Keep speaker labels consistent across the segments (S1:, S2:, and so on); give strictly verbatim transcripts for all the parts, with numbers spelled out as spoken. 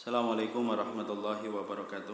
S1: Assalamualaikum warahmatullahi wabarakatuh.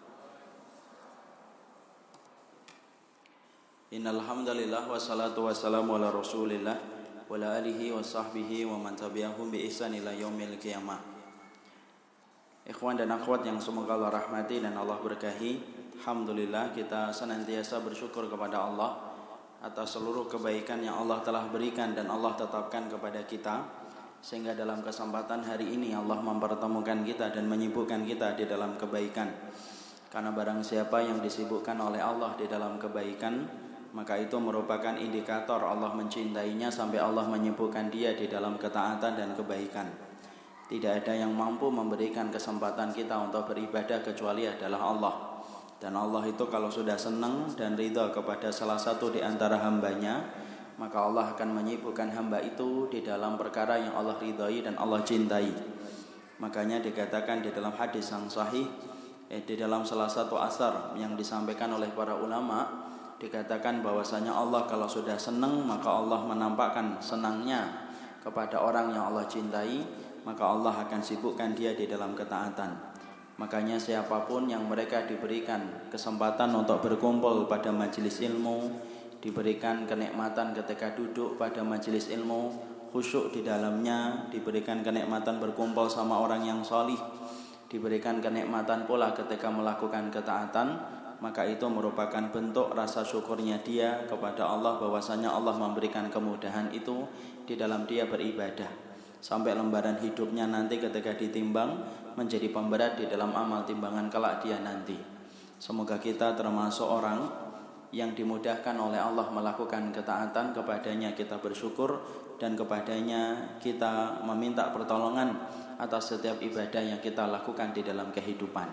S1: Innal hamdalillah wassalatu wassalamu ala Rasulillah wa ala alihi wa sahbihi wa man tabi'ahum bi ihsan ila yaumil qiyamah. Ikhwan dan akhwat yang semoga Allah rahmati dan Allah berkahi, alhamdulillah kita senantiasa bersyukur kepada Allah atas seluruh kebaikan yang Allah telah berikan dan Allah tetapkan kepada kita, sehingga dalam kesempatan hari ini Allah mempertemukan kita dan menyibukkan kita di dalam kebaikan. Karena barang siapa yang disibukkan oleh Allah di dalam kebaikan, maka itu merupakan indikator Allah mencintainya sampai Allah menyibukkan dia di dalam ketaatan dan kebaikan. Tidak ada yang mampu memberikan kesempatan kita untuk beribadah kecuali adalah Allah. Dan Allah itu kalau sudah senang dan ridha kepada salah satu di antara hambanya, maka Allah akan menyibukkan hamba itu di dalam perkara yang Allah ridhai dan Allah cintai. Makanya dikatakan di dalam hadis yang sahih, eh, di dalam salah satu asar yang disampaikan oleh para ulama, dikatakan bahwasanya Allah kalau sudah senang, maka Allah menampakkan senangnya kepada orang yang Allah cintai, maka Allah akan sibukkan dia di dalam ketaatan. Makanya siapapun yang mereka diberikan kesempatan untuk berkumpul pada majelis ilmu, diberikan kenikmatan ketika duduk pada majelis ilmu, khusyuk di dalamnya, diberikan kenikmatan berkumpul sama orang yang solih, diberikan kenikmatan pula ketika melakukan ketaatan, maka itu merupakan bentuk rasa syukurnya dia kepada Allah bahwasanya Allah memberikan kemudahan itu di dalam dia beribadah. Sampai lembaran hidupnya nanti ketika ditimbang menjadi pemberat di dalam amal timbangan kelak dia nanti. Semoga kita termasuk orang yang dimudahkan oleh Allah melakukan ketaatan, kepadanya kita bersyukur dan kepadanya kita meminta pertolongan atas setiap ibadah yang kita lakukan di dalam kehidupan.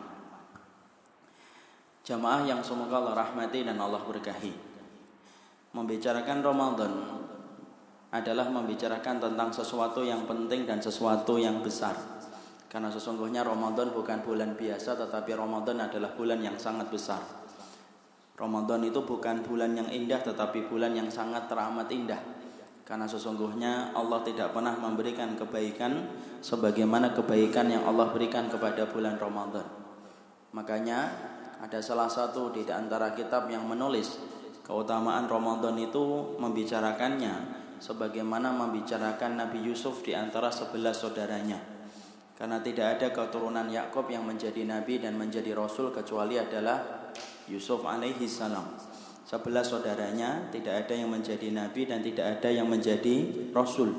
S1: Jamaah yang semoga Allah rahmati dan Allah berkahi, membicarakan Ramadan adalah membicarakan tentang sesuatu yang penting dan sesuatu yang besar. Karena sesungguhnya Ramadan bukan bulan biasa, tetapi Ramadan adalah bulan yang sangat besar. Ramadan itu bukan bulan yang indah, tetapi bulan yang sangat teramat indah. Karena sesungguhnya Allah tidak pernah memberikan kebaikan sebagaimana kebaikan yang Allah berikan kepada bulan Ramadan. Makanya ada salah satu di antara kitab yang menulis keutamaan Ramadan itu membicarakannya sebagaimana membicarakan Nabi Yusuf di antara sebelas saudaranya. Karena tidak ada keturunan Yakub yang menjadi nabi dan menjadi rasul kecuali adalah Yusuf alaihi salam. Sebelas saudaranya tidak ada yang menjadi nabi dan tidak ada yang menjadi rasul.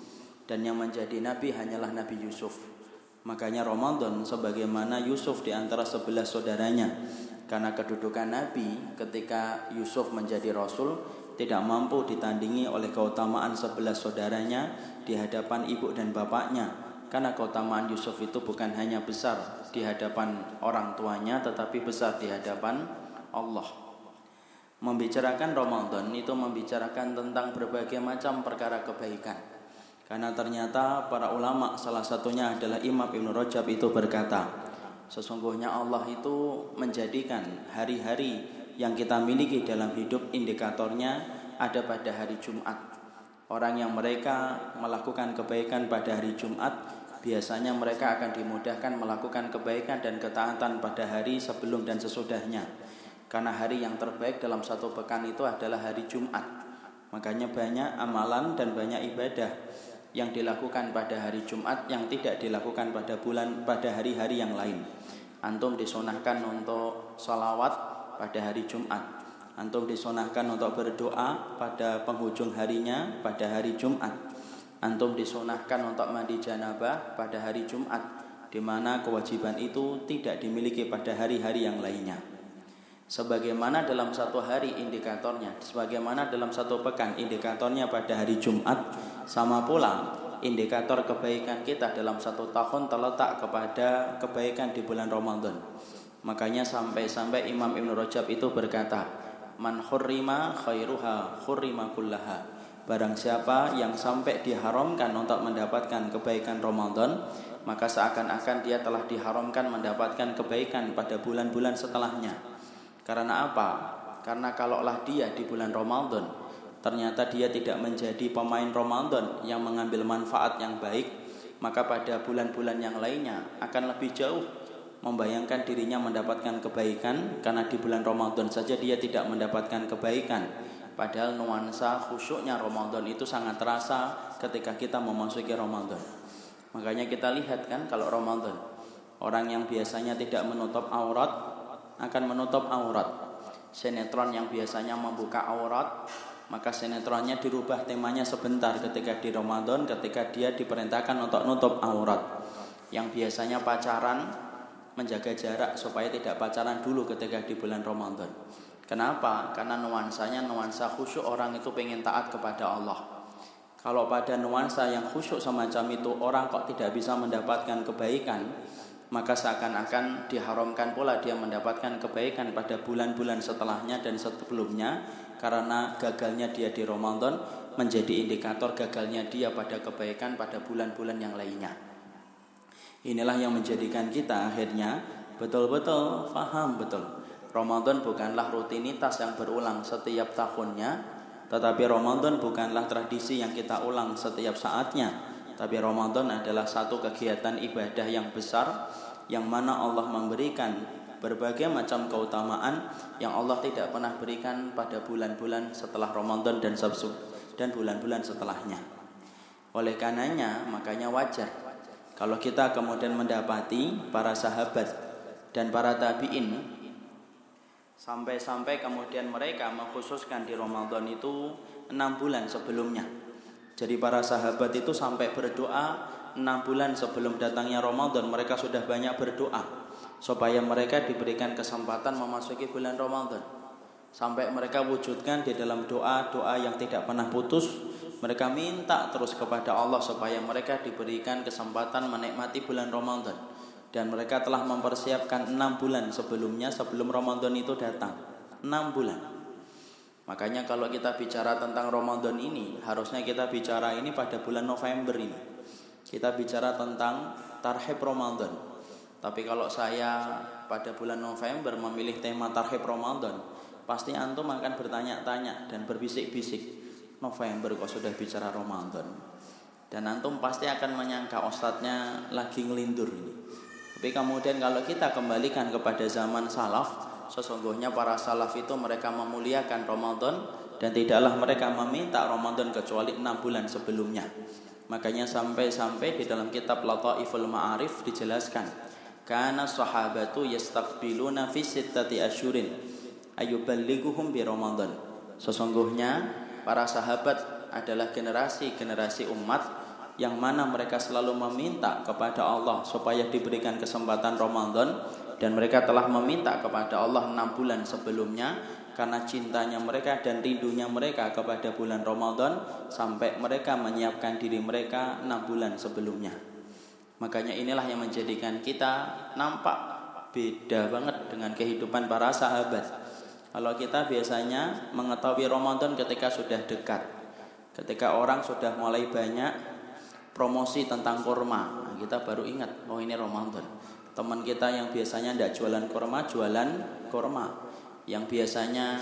S1: Dan yang menjadi nabi hanyalah Nabi Yusuf. Makanya Ramadan sebagaimana Yusuf di antara sebelas saudaranya. Karena kedudukan nabi ketika Yusuf menjadi rasul tidak mampu ditandingi oleh keutamaan sebelas saudaranya di hadapan ibu dan bapaknya. Karena keutamaan Yusuf itu bukan hanya besar di hadapan orang tuanya, tetapi besar di hadapan Allah. Membicarakan Ramadan itu membicarakan tentang berbagai macam perkara kebaikan. Karena ternyata para ulama, salah satunya adalah Imam Ibn Rajab itu berkata, sesungguhnya Allah itu menjadikan hari-hari yang kita miliki dalam hidup indikatornya ada pada hari Jumat. Orang yang mereka melakukan kebaikan pada hari Jumat, biasanya mereka akan dimudahkan melakukan kebaikan dan ketaatan pada hari sebelum dan sesudahnya. Karena hari yang terbaik dalam satu pekan itu adalah hari Jumat. Makanya banyak amalan dan banyak ibadah yang dilakukan pada hari Jumat yang tidak dilakukan pada bulan pada hari-hari yang lain. Antum disunahkan untuk sholawat pada hari Jumat. Antum disunahkan untuk berdoa pada penghujung harinya pada hari Jumat. Antum disunahkan untuk mandi janabah pada hari Jumat, di mana kewajiban itu tidak dimiliki pada hari-hari yang lainnya. Sebagaimana dalam satu hari indikatornya, sebagaimana dalam satu pekan indikatornya pada hari Jumat, sama pula indikator kebaikan kita dalam satu tahun terletak kepada kebaikan di bulan Ramadan. Makanya sampai-sampai Imam Ibn Rajab itu berkata, man khurrima khairuha khurrima kullaha. Barang siapa yang sampai diharamkan untuk mendapatkan kebaikan Ramadan, maka seakan-akan dia telah diharamkan mendapatkan kebaikan pada bulan-bulan setelahnya. Karena apa? Karena kalaulah dia di bulan Ramadan ternyata dia tidak menjadi pemain Ramadan yang mengambil manfaat yang baik, maka pada bulan-bulan yang lainnya akan lebih jauh membayangkan dirinya mendapatkan kebaikan, karena di bulan Ramadan saja dia tidak mendapatkan kebaikan. Padahal nuansa khusyuknya Ramadan itu sangat terasa ketika kita memasuki Ramadan. Makanya kita lihat kan kalau Ramadan, orang yang biasanya tidak menutup aurat akan menutup aurat. Sinetron yang biasanya membuka aurat, maka sinetronnya dirubah temanya sebentar ketika di Ramadan, ketika dia diperintahkan untuk nutup aurat. Yang biasanya pacaran menjaga jarak supaya tidak pacaran dulu ketika di bulan Ramadan. Kenapa? Karena nuansanya nuansa khusyuk, orang itu pengen taat kepada Allah. Kalau pada nuansa yang khusyuk semacam itu orang kok tidak bisa mendapatkan kebaikan, maka seakan-akan diharamkan pula dia mendapatkan kebaikan pada bulan-bulan setelahnya dan sebelumnya, karena gagalnya dia di Ramadan menjadi indikator gagalnya dia pada kebaikan pada bulan-bulan yang lainnya. Inilah yang menjadikan kita akhirnya betul-betul faham betul Ramadan bukanlah rutinitas yang berulang setiap tahunnya, tetapi Ramadan bukanlah tradisi yang kita ulang setiap saatnya, tapi Ramadan adalah satu kegiatan ibadah yang besar, yang mana Allah memberikan berbagai macam keutamaan yang Allah tidak pernah berikan pada bulan-bulan setelah Ramadan dan sabsu dan bulan-bulan setelahnya. Oleh karenanya, makanya wajar kalau kita kemudian mendapati para sahabat dan para tabi'in sampai-sampai kemudian mereka mengkhususkan di Ramadan itu enam bulan sebelumnya. Jadi para sahabat itu sampai berdoa enam bulan sebelum datangnya Ramadan, mereka sudah banyak berdoa supaya mereka diberikan kesempatan memasuki bulan Ramadan. Sampai mereka wujudkan di dalam doa-doa yang tidak pernah putus, mereka minta terus kepada Allah supaya mereka diberikan kesempatan menikmati bulan Ramadan. Dan mereka telah mempersiapkan enam bulan sebelumnya, sebelum Ramadan itu datang. enam bulan. Makanya kalau kita bicara tentang Ramadan ini, harusnya kita bicara ini pada bulan November ini. Kita bicara tentang Tarhib Ramadan. Tapi kalau saya pada bulan November memilih tema Tarhib Ramadan, pasti antum akan bertanya-tanya dan berbisik-bisik, November kok sudah bicara Ramadan. Dan antum pasti akan menyangka ustadznya lagi ngelindur ini. Tapi kemudian kalau kita kembalikan kepada zaman salaf, sesungguhnya para salaf itu mereka memuliakan Ramadan dan tidaklah mereka meminta Ramadan kecuali enam bulan sebelumnya. Makanya sampai-sampai di dalam kitab Lataiful Ma'arif dijelaskan, kana sahabatu yastaqbiluna fi sittati asyurin ayuballighuhum bi Ramadan. Sesungguhnya para sahabat adalah generasi-generasi umat yang mana mereka selalu meminta kepada Allah supaya diberikan kesempatan Ramadan, dan mereka telah meminta kepada Allah enam bulan sebelumnya karena cintanya mereka dan rindunya mereka kepada bulan Ramadan, sampai mereka menyiapkan diri mereka enam bulan sebelumnya. Makanya inilah yang menjadikan kita nampak beda banget dengan kehidupan para sahabat. Kalau kita biasanya mengetahui Ramadan ketika sudah dekat, ketika orang sudah mulai banyak promosi tentang kurma, nah, kita baru ingat, oh ini Ramadan. Teman kita yang biasanya tidak jualan kurma, jualan kurma. Yang biasanya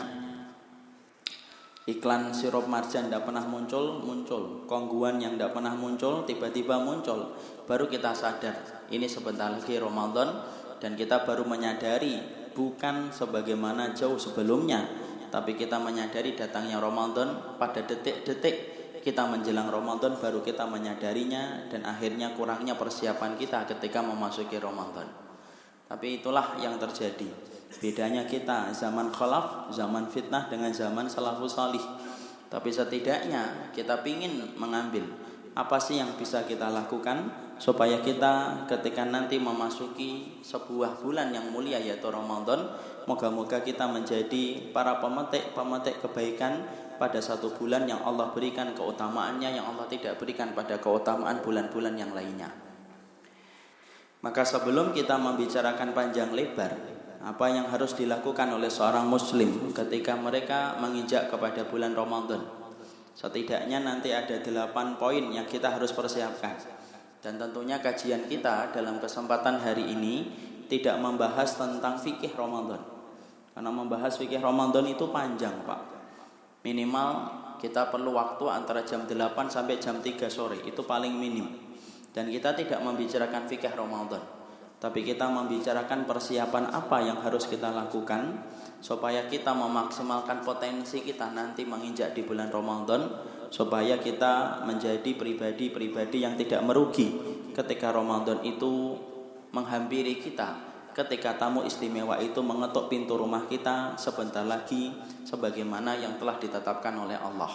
S1: iklan sirup marjan tidak pernah muncul, muncul. Kongguan yang tidak pernah muncul, tiba-tiba muncul. Baru kita sadar, ini sebentar lagi Ramadan, dan kita baru menyadari, bukan sebagaimana jauh sebelumnya, tapi kita menyadari datangnya Ramadan pada detik-detik kita menjelang Ramadan, baru kita menyadarinya, dan akhirnya kurangnya persiapan kita ketika memasuki Ramadan. Tapi itulah yang terjadi. Bedanya kita zaman khalaf, zaman fitnah dengan zaman salafus salih. Tapi setidaknya kita pingin mengambil apa sih yang bisa kita lakukan supaya kita ketika nanti memasuki sebuah bulan yang mulia yaitu Ramadan, moga-moga kita menjadi para pemetik-pemetik kebaikan pada satu bulan yang Allah berikan keutamaannya, yang Allah tidak berikan pada keutamaan bulan-bulan yang lainnya. Maka sebelum kita membicarakan panjang lebar apa yang harus dilakukan oleh seorang muslim ketika mereka menginjak kepada bulan Ramadan, setidaknya nanti ada delapan poin yang kita harus persiapkan. Dan tentunya kajian kita dalam kesempatan hari ini tidak membahas tentang fikih Ramadan, karena membahas fikih Ramadan itu panjang, Pak. Minimal kita perlu waktu antara jam delapan sampai jam tiga sore, itu paling minim. Dan kita tidak membicarakan fikih Ramadan, tapi kita membicarakan persiapan apa yang harus kita lakukan supaya kita memaksimalkan potensi kita nanti menginjak di bulan Ramadan, supaya kita menjadi pribadi-pribadi yang tidak merugi ketika Ramadan itu menghampiri kita, ketika tamu istimewa itu mengetuk pintu rumah kita sebentar lagi sebagaimana yang telah ditetapkan oleh Allah.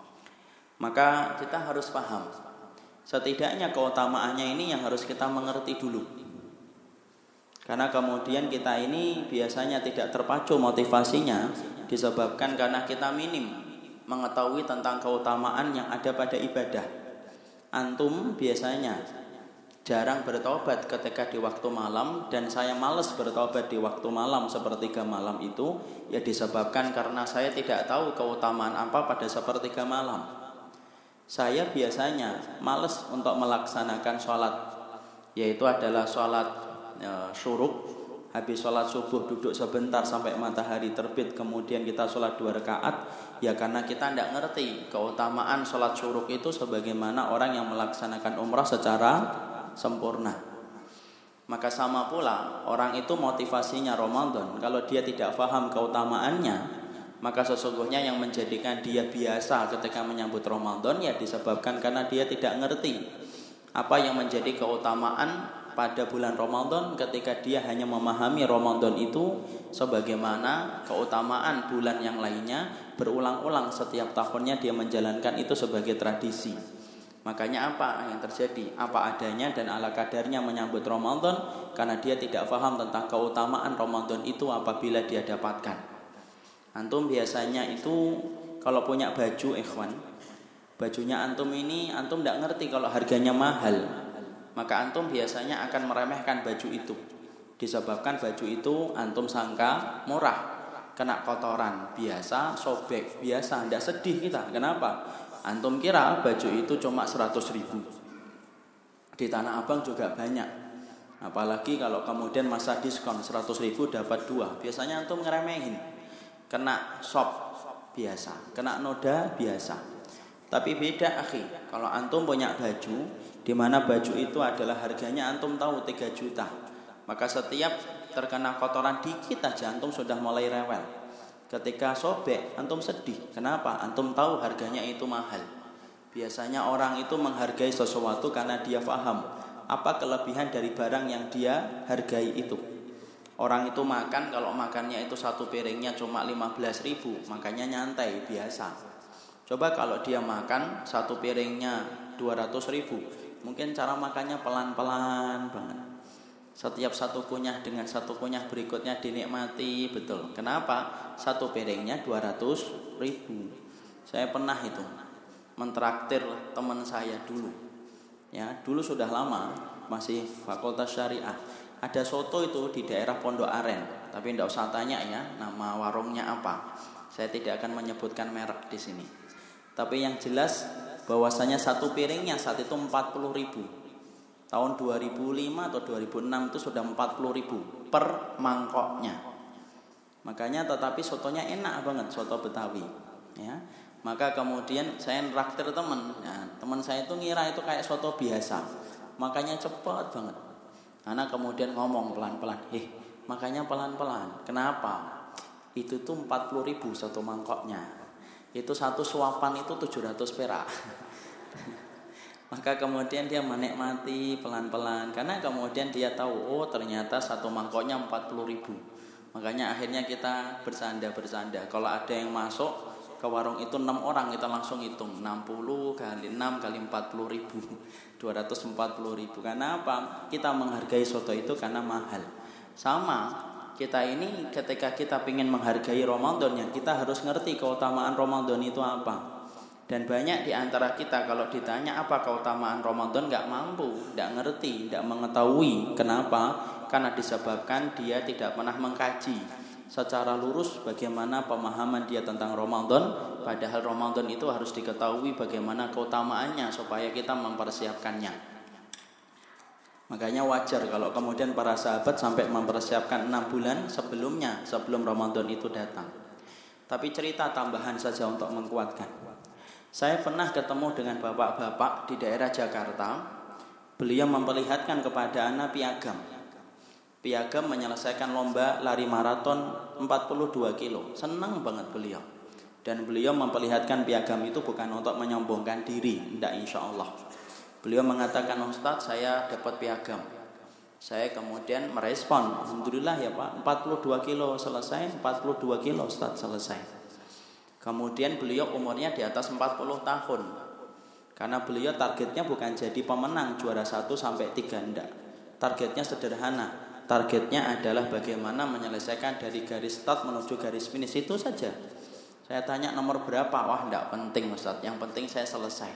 S1: Maka kita harus paham, setidaknya keutamaannya ini yang harus kita mengerti dulu. Karena kemudian kita ini biasanya tidak terpacu motivasinya disebabkan karena kita minim mengetahui tentang keutamaan yang ada pada ibadah. Antum biasanya jarang bertobat ketika di waktu malam, dan saya malas bertobat di waktu malam sepertiga malam itu ya disebabkan karena saya tidak tahu keutamaan apa pada sepertiga malam. Saya biasanya malas untuk melaksanakan sholat, yaitu adalah sholat e, syuruk. Habis sholat subuh duduk sebentar sampai matahari terbit, kemudian kita sholat dua rakaat. Ya karena kita tidak ngerti keutamaan sholat syuruk itu sebagaimana orang yang melaksanakan umrah secara sempurna. Maka sama pula orang itu motivasinya Ramadan, kalau dia tidak paham keutamaannya, maka sesungguhnya yang menjadikan dia biasa ketika menyambut Ramadan ya disebabkan karena dia tidak ngerti apa yang menjadi keutamaan pada bulan Ramadan, ketika dia hanya memahami Ramadan itu sebagaimana keutamaan bulan yang lainnya, berulang-ulang setiap tahunnya dia menjalankan itu sebagai tradisi. Makanya apa yang terjadi? Apa adanya dan ala kadarnya menyambut Ramadan, karena dia tidak paham tentang keutamaan Ramadan itu apabila dia dapatkan. Antum biasanya itu kalau punya baju, ikhwan, bajunya antum ini antum tidak ngerti kalau harganya mahal, maka antum biasanya akan meremehkan baju itu, disebabkan baju itu antum sangka murah, kena kotoran biasa, sobek biasa, tidak sedih kita. Kenapa? Antum kira baju itu cuma seratus ribu, di Tanah Abang juga banyak, apalagi kalau kemudian masa diskon seratus ribu dapat dua, biasanya antum ngeremehin. Kena sop biasa, kena noda biasa. Tapi beda akhi, kalau antum punya baju di mana baju itu adalah harganya antum tahu tiga juta, maka setiap terkena kotoran dikit aja antum sudah mulai rewel. Ketika sobek antum sedih. Kenapa? Antum tahu harganya itu mahal. Biasanya orang itu menghargai sesuatu karena dia paham apa kelebihan dari barang yang dia hargai itu. Orang itu makan, kalau makannya itu satu piringnya cuma lima belas ribu, makanya nyantai, biasa. Coba kalau dia makan satu piringnya dua ratus ribu, mungkin cara makannya pelan-pelan banget. Setiap satu kunyah dengan satu kunyah berikutnya dinikmati betul. Kenapa? Satu piringnya dua ratus ribu. Saya pernah itu mentraktir teman saya dulu. Ya, dulu sudah lama, masih Fakultas Syariah. Ada soto itu di daerah Pondok Aren, tapi tidak usah tanya ya nama warungnya apa. Saya tidak akan menyebutkan merek di sini. Tapi yang jelas bahwasanya satu piringnya saat itu empat puluh ribu. Tahun dua ribu lima atau dua ribu enam itu sudah empat puluh ribu per mangkoknya. Makanya tetapi sotonya enak banget, soto Betawi. Ya, maka kemudian saya nraktir teman. Ya, teman saya itu ngira itu kayak soto biasa, makanya cepat banget. Karena kemudian ngomong pelan-pelan, eh makanya pelan-pelan. Kenapa? Itu tuh empat puluh ribu satu mangkoknya. Itu satu suapan itu tujuh ratus perak. Maka kemudian dia menikmati pelan-pelan. Karena kemudian dia tahu, oh ternyata satu mangkoknya empat puluh ribu. Makanya akhirnya kita bersanda-bersanda. Kalau ada yang masuk ke warung itu enam orang, kita langsung hitung enam puluh kali enam kali empat puluh ribu, dua ratus empat puluh ribu. Karena apa? Kita menghargai soto itu karena mahal. Sama kita ini ketika kita ingin menghargai Ramadan, ya kita harus ngerti keutamaan Ramadan itu apa. Dan banyak di antara kita kalau ditanya apa keutamaan Ramadan gak mampu, gak ngerti, gak mengetahui. Kenapa? Karena disebabkan dia tidak pernah mengkaji secara lurus bagaimana pemahaman dia tentang Ramadan, padahal Ramadan itu harus diketahui bagaimana keutamaannya supaya kita mempersiapkannya. Makanya wajar kalau kemudian para sahabat sampai mempersiapkan enam bulan sebelumnya, sebelum Ramadan itu datang. Tapi cerita tambahan saja untuk menguatkan. Saya pernah ketemu dengan bapak-bapak di daerah Jakarta. beliau memperlihatkan kepada anak piagam. Piagam menyelesaikan lomba lari maraton empat puluh dua kilo. Senang banget beliau. Dan beliau memperlihatkan piagam itu bukan untuk menyombongkan diri, tidak, insya Allah. Beliau mengatakan, Ustadz, saya dapat piagam. Saya kemudian merespon, alhamdulillah ya Pak, empat puluh dua kilo selesai, empat puluh dua kilo Ustadz selesai. Kemudian beliau umurnya di atas empat puluh tahun. Karena beliau targetnya bukan jadi pemenang juara satu sampai tiga, enggak. Targetnya sederhana. Targetnya adalah bagaimana menyelesaikan dari garis start menuju garis finish, itu saja. Saya tanya nomor berapa, wah enggak penting Ustaz, yang penting saya selesai.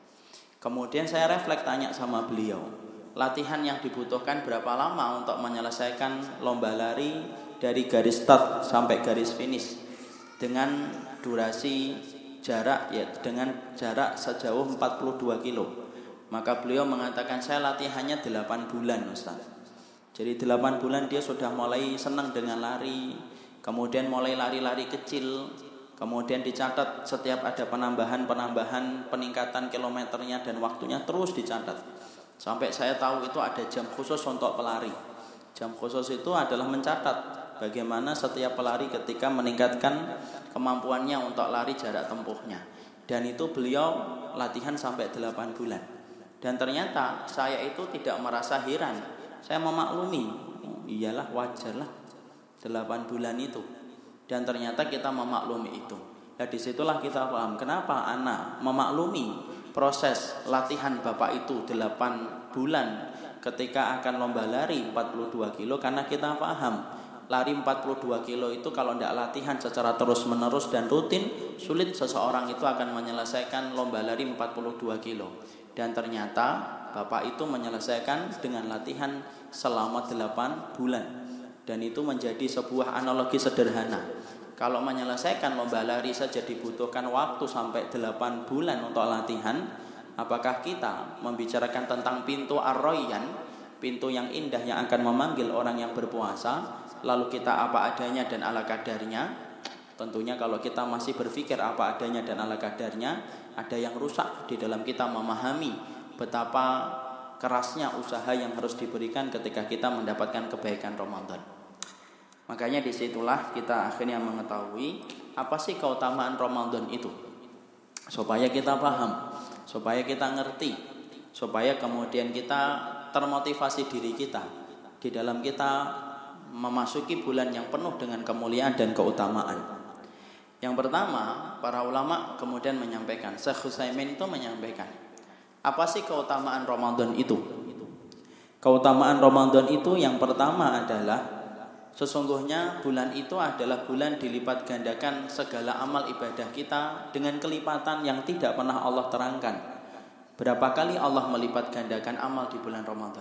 S1: Kemudian saya refleks tanya sama beliau, latihan yang dibutuhkan berapa lama untuk menyelesaikan lomba lari dari garis start sampai garis finish dengan durasi jarak ya dengan jarak sejauh empat puluh dua kilo. Maka beliau mengatakan, saya latihannya delapan bulan Ustaz. Jadi delapan bulan dia sudah mulai senang dengan lari, kemudian mulai lari-lari kecil. Kemudian dicatat setiap ada penambahan-penambahan peningkatan kilometernya dan waktunya terus dicatat. Sampai saya tahu itu ada jam khusus untuk pelari. Jam khusus itu adalah mencatat bagaimana setiap pelari ketika meningkatkan kemampuannya untuk lari jarak tempuhnya. Dan itu beliau latihan sampai delapan bulan. Dan ternyata saya itu tidak merasa heran. Saya memaklumi, oh, iyalah wajarlah delapan bulan itu. Dan ternyata kita memaklumi itu. Ya disitulah kita paham kenapa anak memaklumi proses latihan bapak itu delapan bulan ketika akan lomba lari empat puluh dua kilo. Karena kita paham lari empat puluh dua kilo itu kalau tidak latihan secara terus menerus dan rutin, sulit seseorang itu akan menyelesaikan lomba lari empat puluh dua kilo. Dan ternyata bapak itu menyelesaikan dengan latihan selama delapan bulan. Dan itu menjadi sebuah analogi sederhana. Kalau menyelesaikan lomba lari saja dibutuhkan waktu sampai delapan bulan untuk latihan, apakah kita membicarakan tentang pintu ar-rayyan, pintu yang indah yang akan memanggil orang yang berpuasa, lalu kita apa adanya dan ala kadarnya? Tentunya kalau kita masih berpikir apa adanya dan ala kadarnya, ada yang rusak di dalam kita memahami betapa kerasnya usaha yang harus diberikan ketika kita mendapatkan kebaikan Ramadan. Makanya disitulah kita akhirnya mengetahui apa sih keutamaan Ramadan itu, supaya kita paham, supaya kita ngerti, supaya kemudian kita termotivasi diri kita di dalam kita memasuki bulan yang penuh dengan kemuliaan dan keutamaan. Yang pertama, para ulama kemudian menyampaikan, Syekh Utsaimin itu menyampaikan, apa sih keutamaan Ramadan itu? Keutamaan Ramadan itu yang pertama adalah sesungguhnya bulan itu adalah bulan dilipat gandakan segala amal ibadah kita dengan kelipatan yang tidak pernah Allah terangkan. Berapa kali Allah melipat gandakan amal di bulan Ramadan?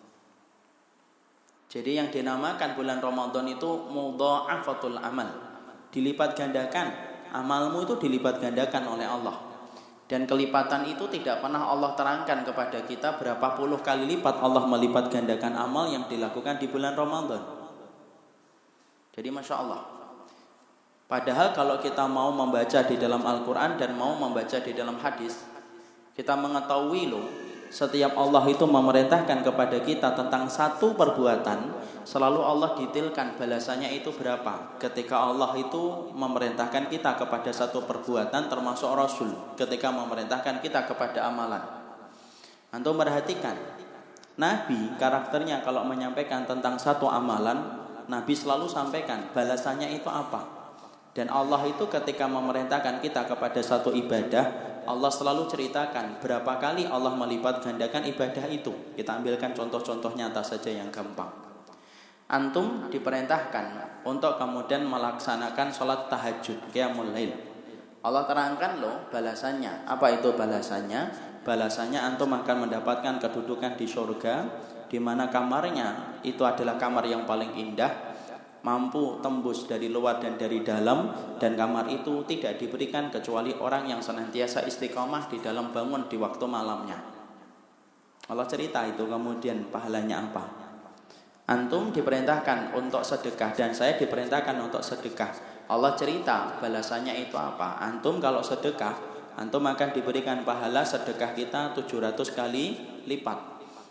S1: Jadi yang dinamakan bulan Ramadan itu mudha'afatul amal. Dilipat gandakan, amalmu itu dilipat gandakan oleh Allah. Dan kelipatan itu tidak pernah Allah terangkan kepada kita berapa puluh kali lipat Allah melipat gandakan amal yang dilakukan di bulan Ramadan. Jadi Masya Allah. Padahal kalau kita mau membaca di dalam Al-Quran dan mau membaca di dalam hadis, kita mengetahui loh, setiap Allah itu memerintahkan kepada kita tentang satu perbuatan, selalu Allah detailkan balasannya itu berapa. Ketika Allah itu memerintahkan kita kepada satu perbuatan, termasuk Rasul ketika memerintahkan kita kepada amalan. Antum perhatikan, Nabi karakternya kalau menyampaikan tentang satu amalan, Nabi selalu sampaikan balasannya itu apa. Dan Allah itu ketika memerintahkan kita kepada satu ibadah, Allah selalu ceritakan berapa kali Allah melipat gandakan ibadah itu. Kita ambilkan contoh-contoh nyata saja yang gampang. Antum diperintahkan untuk kemudian melaksanakan sholat tahajud, qiyamul lail. Allah terangkan loh balasannya. Apa itu balasannya? Balasannya antum akan mendapatkan kedudukan di surga, di mana kamarnya itu adalah kamar yang paling indah, mampu tembus dari luar dan dari dalam, dan kamar itu tidak diberikan kecuali orang yang senantiasa istiqomah di dalam bangun di waktu malamnya. Allah cerita itu kemudian pahalanya apa. Antum diperintahkan untuk sedekah dan saya diperintahkan untuk sedekah. Allah cerita balasannya itu apa. Antum kalau sedekah, antum akan diberikan pahala sedekah kita tujuh ratus kali lipat.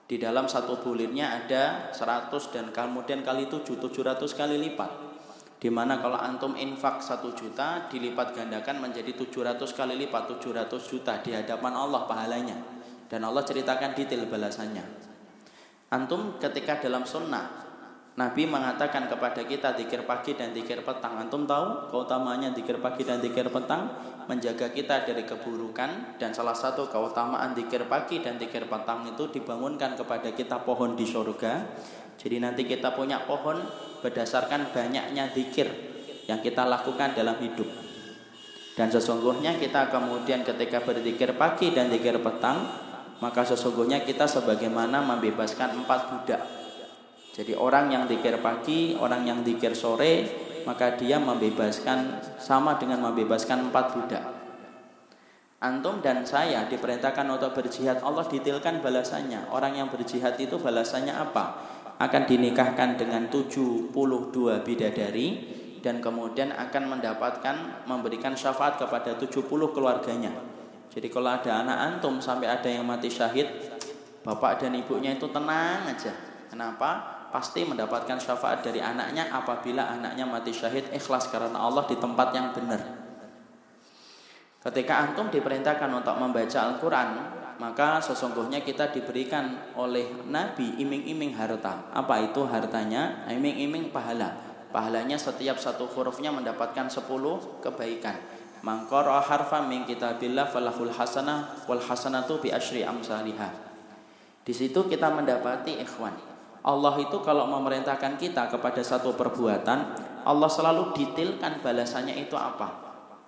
S1: Di dalam satu bulirnya ada seratus dan kemudian kali tujuh, tujuh ratus kali lipat. Dimana kalau antum infak satu juta dilipat gandakan menjadi tujuh ratus kali lipat, tujuh ratus juta di hadapan Allah pahalanya. Dan Allah ceritakan detail balasannya. Antum ketika dalam sunnah Nabi mengatakan kepada kita zikir pagi dan zikir petang. Antum tahu keutamaannya zikir pagi dan zikir petang? Menjaga kita dari keburukan. Dan salah satu keutamaan zikir pagi dan zikir petang itu dibangunkan kepada kita pohon di surga. Jadi nanti kita punya pohon berdasarkan banyaknya zikir yang kita lakukan dalam hidup. Dan sesungguhnya kita kemudian ketika berzikir pagi dan zikir petang, maka sesungguhnya kita sebagaimana membebaskan empat budak. Jadi orang yang zikir pagi, orang yang zikir sore, maka dia membebaskan sama dengan membebaskan empat budak. Antum dan saya diperintahkan untuk berjihad. Allah detailkan balasannya. Orang yang berjihad itu balasannya apa? Akan dinikahkan dengan tujuh puluh dua bidadari dan kemudian akan mendapatkan memberikan syafaat kepada tujuh puluh keluarganya. Jadi kalau ada anak antum sampai ada yang mati syahid, bapak dan ibunya itu tenang aja. Kenapa? Pasti mendapatkan syafaat dari anaknya apabila anaknya mati syahid ikhlas karena Allah di tempat yang benar. Ketika antum diperintahkan untuk membaca Al-Quran, maka sesungguhnya kita diberikan oleh Nabi iming-iming harta. Apa itu hartanya? Iming-iming pahala. Pahalanya setiap satu hurufnya mendapatkan sepuluh kebaikan. Man qara'a harfan min kitabillah falahul hasanah wal hasanatu bi asyri amsalihah. Di situ kita mendapati ikhwan, Allah itu kalau memerintahkan kita kepada satu perbuatan, Allah selalu detailkan balasannya itu apa.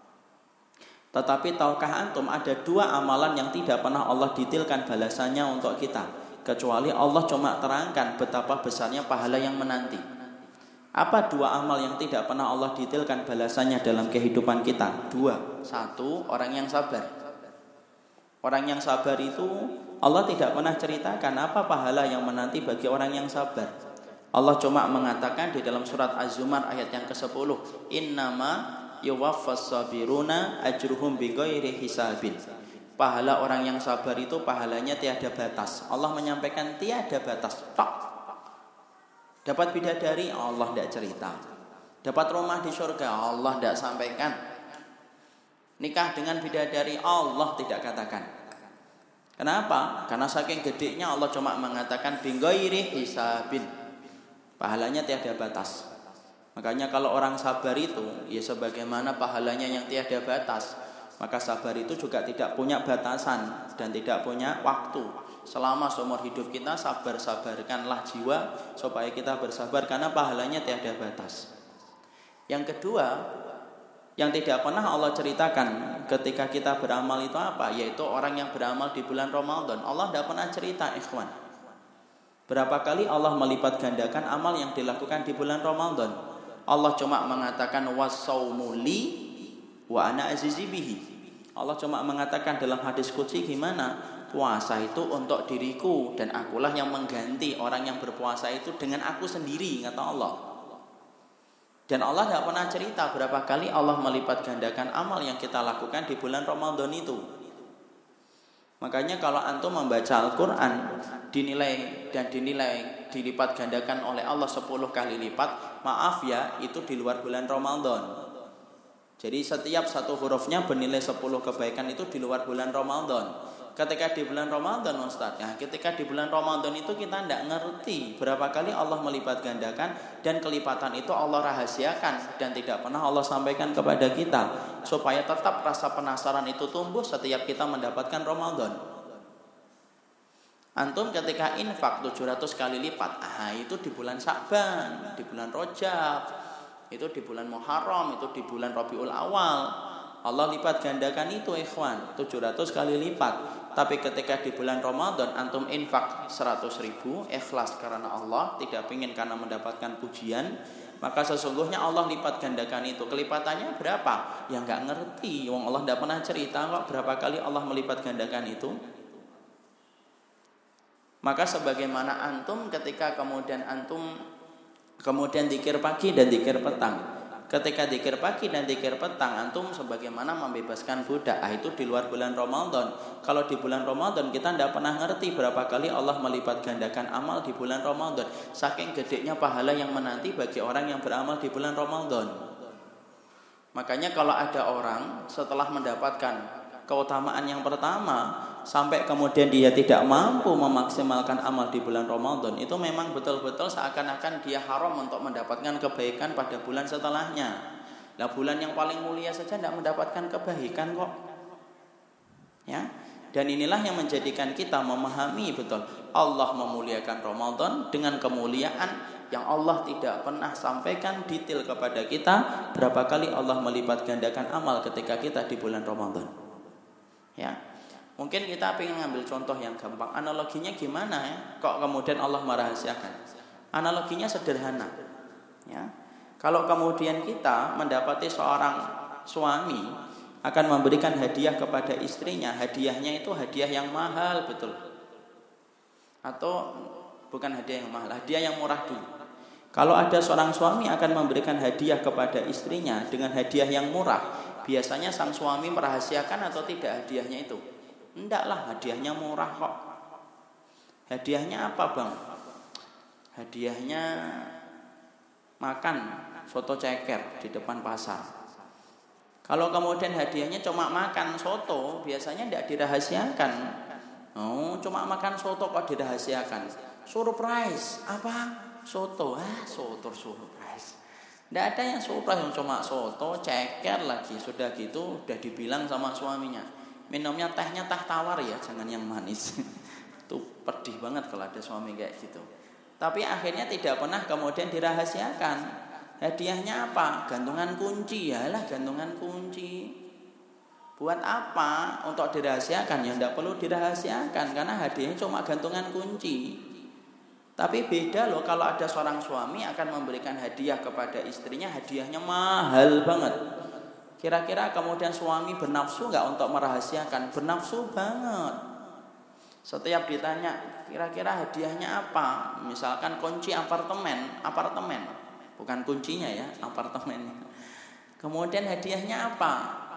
S1: Tetapi tahukah antum ada dua amalan yang tidak pernah Allah detailkan balasannya untuk kita, kecuali Allah cuma terangkan betapa besarnya pahala yang menanti. Apa dua amal yang tidak pernah Allah detailkan balasannya dalam kehidupan kita? Dua. Satu, orang yang sabar. Orang yang sabar itu Allah tidak pernah ceritakan apa pahala yang menanti bagi orang yang sabar. Allah cuma mengatakan di dalam surat Az-Zumar ayat yang kesepuluh, innama yuwaffas sabiruna ajruhum bighairi hisabin. Pahala orang yang sabar itu pahalanya tiada batas. Allah menyampaikan tiada batas. Tok. Dapat bidadari, Allah tidak cerita. Dapat rumah di surga, Allah tidak sampaikan. Nikah dengan bidadari, Allah tidak katakan. Kenapa? Karena saking gedenya Allah cuma mengatakan bighairi hisabin. Pahalanya tiada batas. Makanya kalau orang sabar itu ya sebagaimana pahalanya yang tiada batas, maka sabar itu juga tidak punya batasan dan tidak punya waktu. Selama seumur hidup kita sabar-sabarkanlah jiwa supaya kita bersabar karena pahalanya tiada batas. Yang kedua, yang tidak pernah Allah ceritakan ketika kita beramal itu apa? Yaitu orang yang beramal di bulan Ramadan. Allah tidak pernah cerita, ikhwan. Berapa kali Allah melipat gandakan amal yang dilakukan di bulan Ramadan? Allah cuma mengatakan wasaumu li wa ana azizi bihi. Allah cuma mengatakan dalam hadis qudsi gimana? Puasa itu untuk diriku dan akulah yang mengganti orang yang berpuasa itu dengan aku sendiri, kata Allah. Dan Allah tidak pernah cerita berapa kali Allah melipat gandakan amal yang kita lakukan di bulan Ramadan itu. Makanya kalau antum membaca Al-Quran dinilai dan dinilai dilipat gandakan oleh Allah sepuluh kali lipat, maaf ya, itu di luar bulan Ramadan. Jadi setiap satu hurufnya bernilai sepuluh kebaikan itu di luar bulan Ramadan. Ketika di bulan Ramadan, Ustaz, ya, ketika di bulan Ramadan itu kita tidak ngerti berapa kali Allah melipat gandakan, dan kelipatan itu Allah rahasiakan dan tidak pernah Allah sampaikan kepada kita supaya tetap rasa penasaran itu tumbuh setiap kita mendapatkan Ramadan. Antum ketika infak tujuh ratus kali lipat, ah itu di bulan Sya'ban, di bulan Rajab, itu di bulan Muharram, itu di bulan Rabiul Awal. Allah lipat gandakan itu, ikhwan, tujuh ratus kali lipat. Tapi ketika di bulan Ramadan antum infak seratus ribu ikhlas karena Allah, tidak ingin karena mendapatkan pujian, maka sesungguhnya Allah lipat gandakan itu. Kelipatannya berapa? Ya enggak ngerti. Wong Allah tidak pernah cerita kok berapa kali Allah melipat gandakan itu. Maka sebagaimana antum ketika kemudian antum kemudian zikir pagi dan zikir petang, Ketika zikir pagi dan zikir petang antum sebagaimana membebaskan budak. Ah, itu di luar bulan Ramadan. Kalau di bulan Ramadan kita tidak pernah ngerti berapa kali Allah melipat gandakan amal di bulan Ramadan. Saking gedenya pahala yang menanti bagi orang yang beramal di bulan Ramadan. Makanya kalau ada orang setelah mendapatkan keutamaan yang pertama sampai kemudian dia tidak mampu memaksimalkan amal di bulan Ramadan, itu memang betul-betul seakan-akan dia haram untuk mendapatkan kebaikan pada bulan setelahnya. Nah, bulan yang paling mulia saja tidak mendapatkan kebaikan kok. Ya. Dan inilah yang menjadikan kita memahami betul Allah memuliakan Ramadan dengan kemuliaan yang Allah tidak pernah sampaikan detail kepada kita berapa kali Allah melipat gandakan amal ketika kita di bulan Ramadan. Ya. Mungkin kita ingin ngambil contoh yang gampang. Analoginya gimana ya? Kok kemudian Allah merahasiakan? Analoginya sederhana. Ya. Kalau kemudian kita mendapati seorang suami akan memberikan hadiah kepada istrinya, hadiahnya itu hadiah yang mahal betul. Atau bukan hadiah yang mahal, hadiah yang murah dulu. Kalau ada seorang suami akan memberikan hadiah kepada istrinya dengan hadiah yang murah, biasanya sang suami merahasiakan atau tidak hadiahnya itu? Endaklah, hadiahnya murah kok. Hadiahnya apa bang? Hadiahnya makan soto ceker di depan pasar. Kalau kemudian hadiahnya cuma makan soto, biasanya tidak dirahasiakan. Oh, cuma makan soto kok dirahasiakan? Surprise, apa? Soto, ah soto surprise. Tidak ada yang surprise, yang cuma soto ceker lagi. Sudah gitu, udah dibilang sama suaminya, minumnya tehnya teh tawar ya, jangan yang manis. Itu pedih banget kalau ada suami kayak gitu. Tapi akhirnya tidak pernah kemudian dirahasiakan. Hadiahnya apa? Gantungan kunci. Yalah, gantungan kunci. Buat apa? Untuk dirahasiakan ya tidak perlu dirahasiakan, karena hadiahnya cuma gantungan kunci. Tapi beda loh kalau ada seorang suami akan memberikan hadiah kepada istrinya, hadiahnya mahal banget. Kira-kira kemudian suami bernafsu nggak untuk merahasiakan? Bernafsu banget. Setiap ditanya, kira-kira hadiahnya apa? Misalkan kunci apartemen, apartemen, bukan kuncinya ya, apartemennya. Kemudian hadiahnya apa?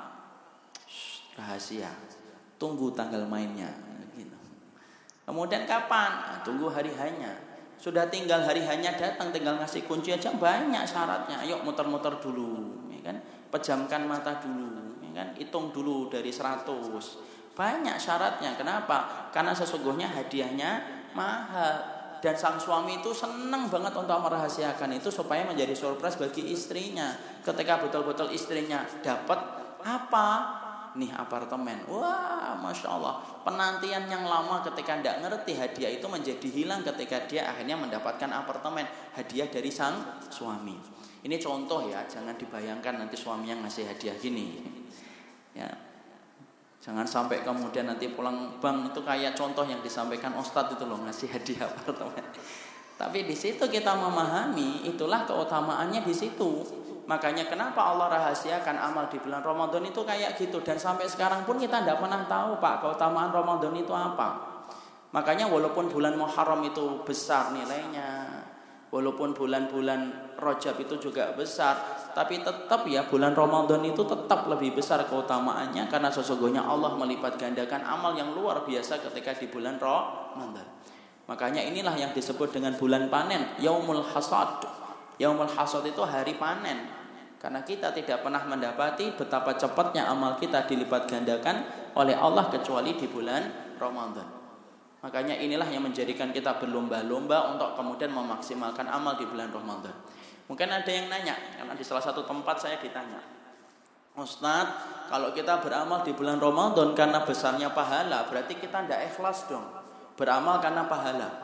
S1: Shh, rahasia. Tunggu tanggal mainnya. Gitu. Kemudian kapan? Nah, tunggu hari hanya. Sudah tinggal hari hanya datang, tinggal ngasih kunci aja banyak syaratnya. Ayo muter-muter dulu, ya kan? Pejamkan mata dulu, ya kan? Hitung dulu dari seratus. Banyak syaratnya. Kenapa? Karena sesungguhnya hadiahnya mahal. Dan sang suami itu senang banget untuk merahasiakan itu supaya menjadi surprise bagi istrinya. Ketika betul-betul istrinya dapat apa? Nih apartemen. Wah, Masya Allah. Penantian yang lama ketika tidak ngerti hadiah itu menjadi hilang ketika dia akhirnya mendapatkan apartemen. Hadiah dari sang suami. Ini contoh ya, jangan dibayangkan nanti suaminya ngasih hadiah gini. Ya. Jangan sampai kemudian nanti pulang, bang itu kayak contoh yang disampaikan Ustadz itu loh, ngasih hadiah apartemen. Tapi di situ kita memahami, itulah keutamaannya di situ. Makanya kenapa Allah rahasiakan amal di bulan Ramadan itu kayak gitu. Dan sampai sekarang pun kita tidak pernah tahu Pak keutamaan Ramadan itu apa. Makanya walaupun bulan Muharram itu besar nilainya, walaupun bulan-bulan Rajab itu juga besar, tapi tetap ya bulan Ramadan itu tetap lebih besar keutamaannya. Karena sesungguhnya Allah melipat gandakan amal yang luar biasa ketika di bulan Ramadan. Makanya inilah yang disebut dengan bulan panen, Yaumul Hasad. Yaumul Hasad itu hari panen. Karena kita tidak pernah mendapati betapa cepatnya amal kita dilipat gandakan oleh Allah kecuali di bulan Ramadan. Makanya inilah yang menjadikan kita berlomba-lomba untuk kemudian memaksimalkan amal di bulan Ramadan. Mungkin ada yang nanya, karena di salah satu tempat saya ditanya, Ustadz, kalau kita beramal di bulan Ramadan karena besarnya pahala, berarti kita tidak ikhlas dong. Beramal karena pahala.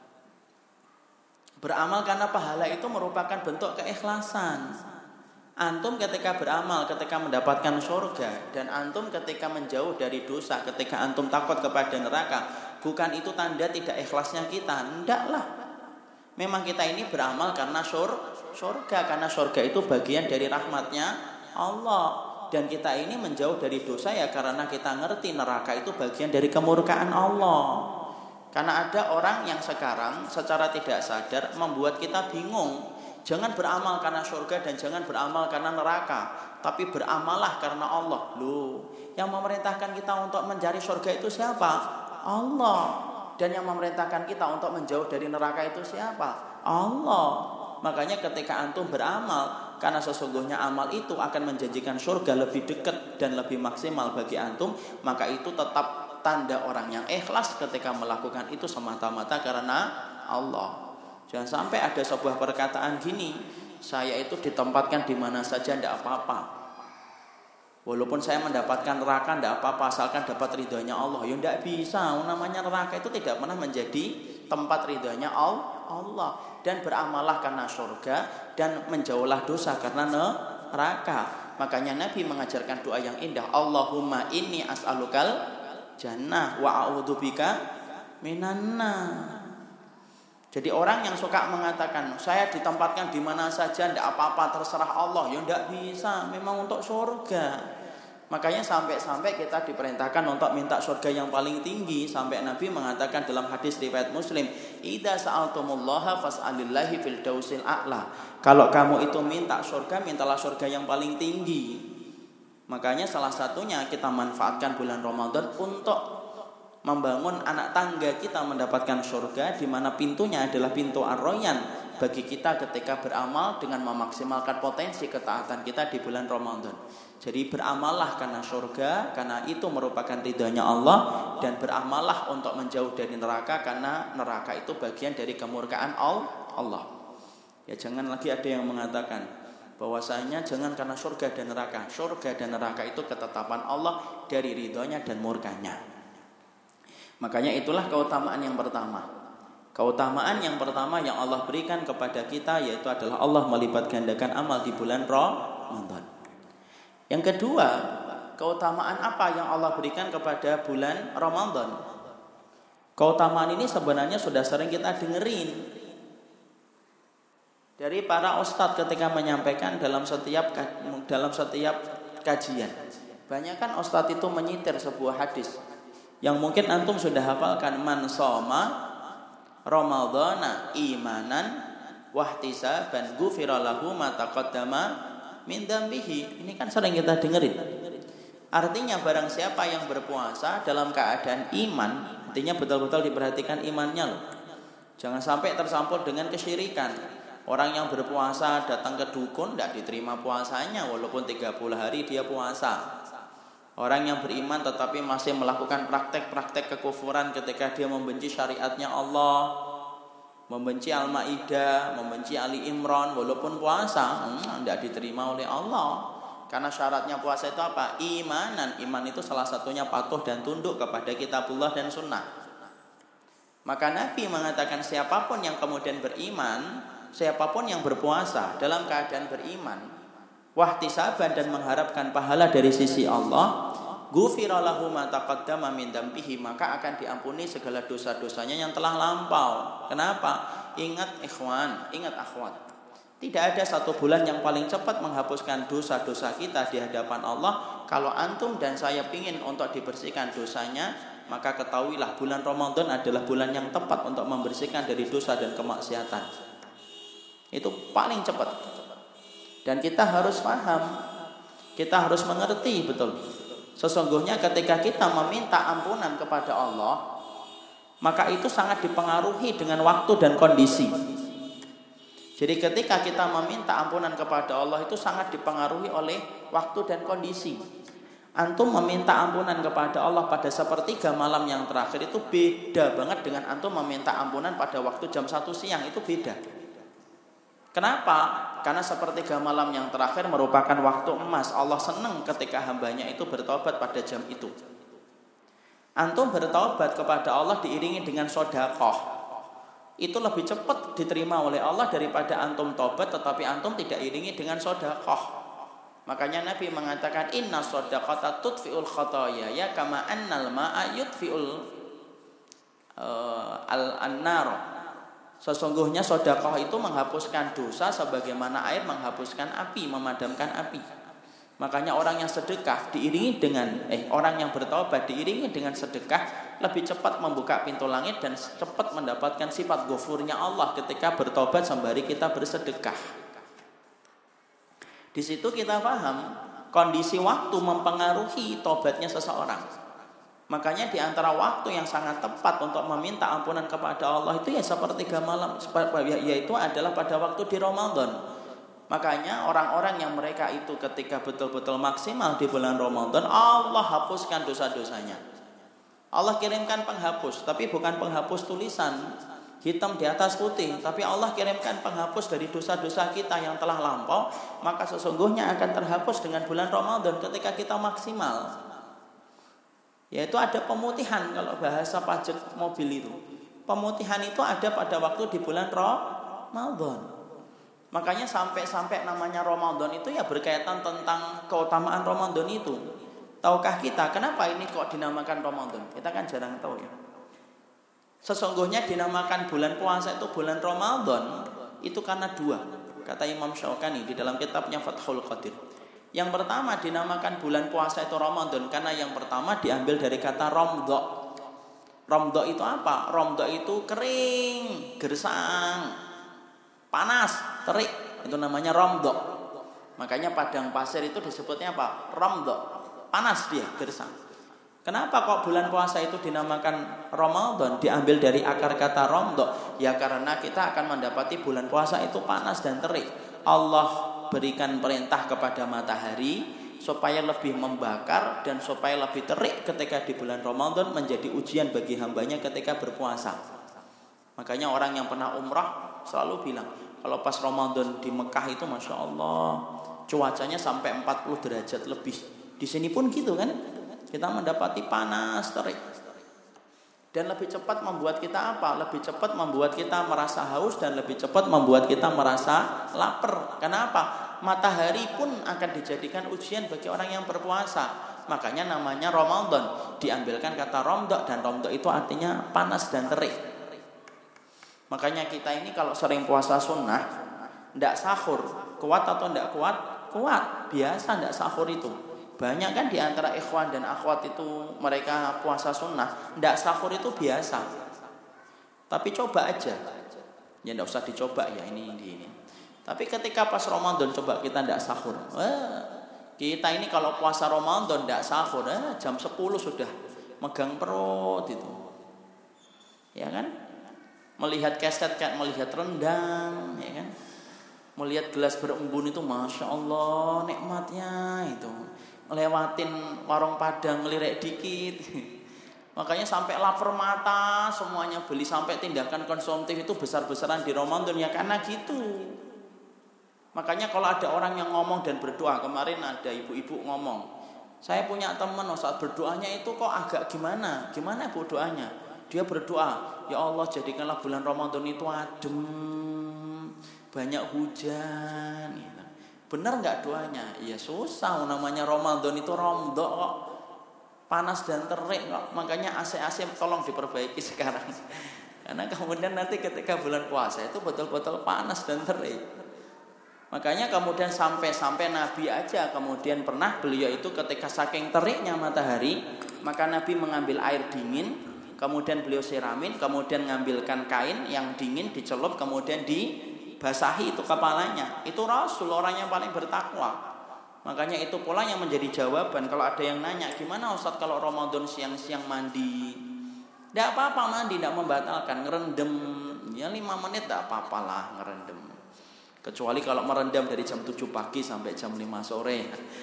S1: Beramal karena pahala itu merupakan bentuk keikhlasan. Antum ketika beramal, ketika mendapatkan surga, dan antum ketika menjauh dari dosa, ketika antum takut kepada neraka, bukan itu tanda tidak ikhlasnya kita. Ndaklah. Memang kita ini beramal karena sur, surga, karena surga itu bagian dari rahmatnya Allah. Dan kita ini menjauh dari dosa ya karena kita ngerti neraka itu bagian dari kemurkaan Allah. Karena ada orang yang sekarang secara tidak sadar membuat kita bingung. Jangan beramal karena surga dan jangan beramal karena neraka, tapi beramallah karena Allah. Loh, yang memerintahkan kita untuk mencari surga itu siapa? Allah. Dan yang memerintahkan kita untuk menjauh dari neraka itu siapa? Allah. Makanya ketika antum beramal, karena sesungguhnya amal itu akan menjanjikan surga lebih dekat dan lebih maksimal bagi antum, maka itu tetap tanda orang yang ikhlas ketika melakukan itu semata-mata karena Allah. Jangan sampai ada sebuah perkataan gini, saya itu ditempatkan di mana saja tidak apa-apa. Walaupun saya mendapatkan neraka tidak apa-apa asalkan dapat ridhonya Allah. Ya tidak bisa, namanya neraka itu tidak pernah menjadi tempat ridhonya Allah. Dan beramallah karena surga dan menjauhlah dosa karena neraka. Makanya Nabi mengajarkan doa yang indah, Allahumma inni as'alukal jannah wa a'udzubika minan nar. Jadi orang yang suka mengatakan saya ditempatkan di mana saja tidak apa-apa terserah Allah, ya tidak bisa, memang untuk surga. Makanya sampai-sampai kita diperintahkan untuk minta surga yang paling tinggi. Sampai Nabi mengatakan dalam hadis riwayat Muslim, idza sa'altumullaha fas'alillahi fil dausil a'la. Kalau kamu itu minta surga, mintalah surga yang paling tinggi. Makanya salah satunya kita manfaatkan bulan Ramadan untuk membangun anak tangga kita mendapatkan surga, di mana pintunya adalah pintu ar-rayyan bagi kita ketika beramal dengan memaksimalkan potensi ketaatan kita di bulan Ramadan. Jadi beramallah karena surga, karena itu merupakan ridhanya Allah, dan beramallah untuk menjauh dari neraka karena neraka itu bagian dari kemurkaan Allah. Ya jangan lagi ada yang mengatakan bahwasanya jangan karena surga dan neraka. Surga dan neraka itu ketetapan Allah dari ridhonya dan murkanya. Makanya itulah keutamaan yang pertama. Keutamaan yang pertama yang Allah berikan kepada kita yaitu adalah Allah melipat gandakan amal di bulan Ramadan. Yang kedua, keutamaan apa yang Allah berikan kepada bulan Ramadan? Keutamaan ini sebenarnya sudah sering kita dengerin dari para ustadz ketika menyampaikan dalam setiap dalam setiap kajian. Banyak kan ustadz itu menyitir sebuah hadis yang mungkin antum sudah hafalkan, man shoma ramadhana imanan wahtisaban ghufira lahu ma taqaddama min dzambihi. Ini kan sering kita dengerin. Artinya barang siapa yang berpuasa dalam keadaan iman, artinya betul-betul diperhatikan imannya loh. Jangan sampai tersampur dengan kesyirikan. Orang yang berpuasa datang ke dukun tidak diterima puasanya walaupun tiga puluh hari dia puasa. Orang yang beriman tetapi masih melakukan praktek-praktek kekufuran ketika dia membenci syariatnya Allah, membenci Al-Maidah, membenci Ali Imran walaupun puasa, hmm, tidak diterima oleh Allah. Karena syaratnya puasa itu apa? Imanan. Iman itu salah satunya patuh dan tunduk kepada kitabullah dan sunnah. Maka Nabi mengatakan siapapun yang kemudian beriman, siapapun yang berpuasa dalam keadaan beriman, wahtisaban dan mengharapkan pahala dari sisi Allah, ghufira lahu ma taqaddama min dzambihi, maka akan diampuni segala dosa-dosanya yang telah lampau. Kenapa? Ingat ikhwan, ingat akhwat. Tidak ada satu bulan yang paling cepat menghapuskan dosa-dosa kita di hadapan Allah. Kalau antum dan saya ingin untuk dibersihkan dosanya, maka ketahuilah bulan Ramadan adalah bulan yang tepat untuk membersihkan dari dosa dan kemaksiatan. Itu paling cepat. Dan kita harus paham, kita harus mengerti betul. Sesungguhnya ketika kita meminta ampunan kepada Allah, maka itu sangat dipengaruhi dengan waktu dan kondisi. Jadi ketika kita meminta ampunan kepada Allah itu sangat dipengaruhi oleh waktu dan kondisi. Antum meminta ampunan kepada Allah pada sepertiga malam yang terakhir itu beda banget dengan antum meminta ampunan pada waktu jam satu siang, itu beda. Kenapa? Karena sepertiga malam yang terakhir merupakan waktu emas. Allah senang ketika hambanya itu bertobat pada jam itu. Antum bertobat kepada Allah diiringi dengan sedekah, itu lebih cepat diterima oleh Allah daripada antum tobat tetapi antum tidak iringi dengan sedekah. Makanya Nabi mengatakan inna shadaqata tudfi'ul khotoya ya kama annal ma'a yudfi'ul uh, al-annar. Sesungguhnya sedekah itu menghapuskan dosa sebagaimana air menghapuskan api, memadamkan api. Makanya orang yang sedekah diiringi dengan eh orang yang bertobat diiringi dengan sedekah lebih cepat membuka pintu langit dan cepat mendapatkan sifat ghafurnya Allah ketika bertobat sembari kita bersedekah. Di situ kita paham kondisi waktu mempengaruhi tobatnya seseorang. Makanya di antara waktu yang sangat tepat untuk meminta ampunan kepada Allah itu ya sepertiga malam, yaitu adalah pada waktu di Ramadan. Makanya orang-orang yang mereka itu ketika betul-betul maksimal di bulan Ramadan, Allah hapuskan dosa-dosanya. Allah kirimkan penghapus, tapi bukan penghapus tulisan hitam di atas putih, tapi Allah kirimkan penghapus dari dosa-dosa kita yang telah lampau, maka sesungguhnya akan terhapus dengan bulan Ramadan ketika kita maksimal. Yaitu ada pemutihan, kalau bahasa pajak mobil itu. Pemutihan itu ada pada waktu di bulan Ramadan. Makanya sampai-sampai namanya Ramadan itu ya berkaitan tentang keutamaan Ramadan itu. Tahukah kita kenapa ini kok dinamakan Ramadan? Kita kan jarang tahu ya. Sesungguhnya dinamakan bulan puasa itu bulan Ramadan itu karena dua. Kata Imam Syaukani di dalam kitabnya Fathul Qadir. Yang pertama dinamakan bulan puasa itu Ramadan karena yang pertama diambil dari kata romdo. Romdo itu apa? Romdo itu kering, gersang, panas, terik, itu namanya romdo. Makanya padang pasir itu disebutnya apa? Romdo, panas dia, gersang. Kenapa kok bulan puasa itu dinamakan Ramadan? Diambil dari akar kata romdo. Ya karena kita akan mendapati bulan puasa itu panas dan terik. Allah berikan perintah kepada matahari supaya lebih membakar dan supaya lebih terik ketika di bulan Ramadan, menjadi ujian bagi hambanya ketika berpuasa. Makanya orang yang pernah umrah selalu bilang, kalau pas Ramadan di Mekah itu Masya Allah cuacanya sampai empat puluh derajat lebih. Di sini pun gitu kan, kita mendapati panas terik. Dan lebih cepat membuat kita apa? Lebih cepat membuat kita merasa haus dan lebih cepat membuat kita merasa lapar. Kenapa? Matahari pun akan dijadikan ujian bagi orang yang berpuasa. Makanya namanya Ramadan. Diambilkan kata romdo, dan romdo itu artinya panas dan terik. Makanya kita ini kalau sering puasa sunnah, ndak sahur, kuat atau ndak kuat? Kuat, biasa ndak sahur itu. Banyak kan diantara ikhwan dan akhwat itu mereka puasa sunnah, ndak sahur itu biasa. Tapi coba aja, ya ndak usah dicoba ya ini ini. Tapi ketika pas Ramadan coba kita ndak sahur, eh, kita ini kalau puasa Ramadan ndak sahur, eh, jam sepuluh sudah megang perut itu, ya kan? Melihat keset kayak melihat rendang, ya kan? Melihat gelas berembun itu Masya Allah nikmatnya itu. Lewatin warung Padang ngelirik dikit. Makanya sampai lapar mata, semuanya beli, sampai tindakan konsumtif itu besar-besaran di Ramadan ya karena gitu. Makanya kalau ada orang yang ngomong dan berdoa, kemarin ada ibu-ibu ngomong, saya punya teman saat berdoanya itu kok agak gimana? Gimana bu doanya? Dia berdoa, ya Allah jadikanlah bulan Ramadan itu adem, banyak hujan gitu. Benar nggak doanya? Ya susah, namanya Ramadan itu romdo kok, panas dan terik kok. Makanya A C A C tolong diperbaiki sekarang. Karena kemudian nanti ketika bulan puasa itu betul-betul panas dan terik. Makanya kemudian sampai-sampai Nabi aja kemudian pernah beliau itu ketika saking teriknya matahari, maka Nabi mengambil air dingin, kemudian beliau siramin, kemudian ngambilkan kain yang dingin dicelup, kemudian di basahi itu kepalanya. Itu Rasul, orang yang paling bertakwa. Makanya itu pula yang menjadi jawaban kalau ada yang nanya, gimana Ustaz kalau Ramadan siang-siang mandi? Tidak apa-apa mandi, tidak membatalkan. Ngerendam ya lima menit tidak apa-apa lah ngerendam. Kecuali kalau merendam dari jam tujuh pagi sampai jam lima sore.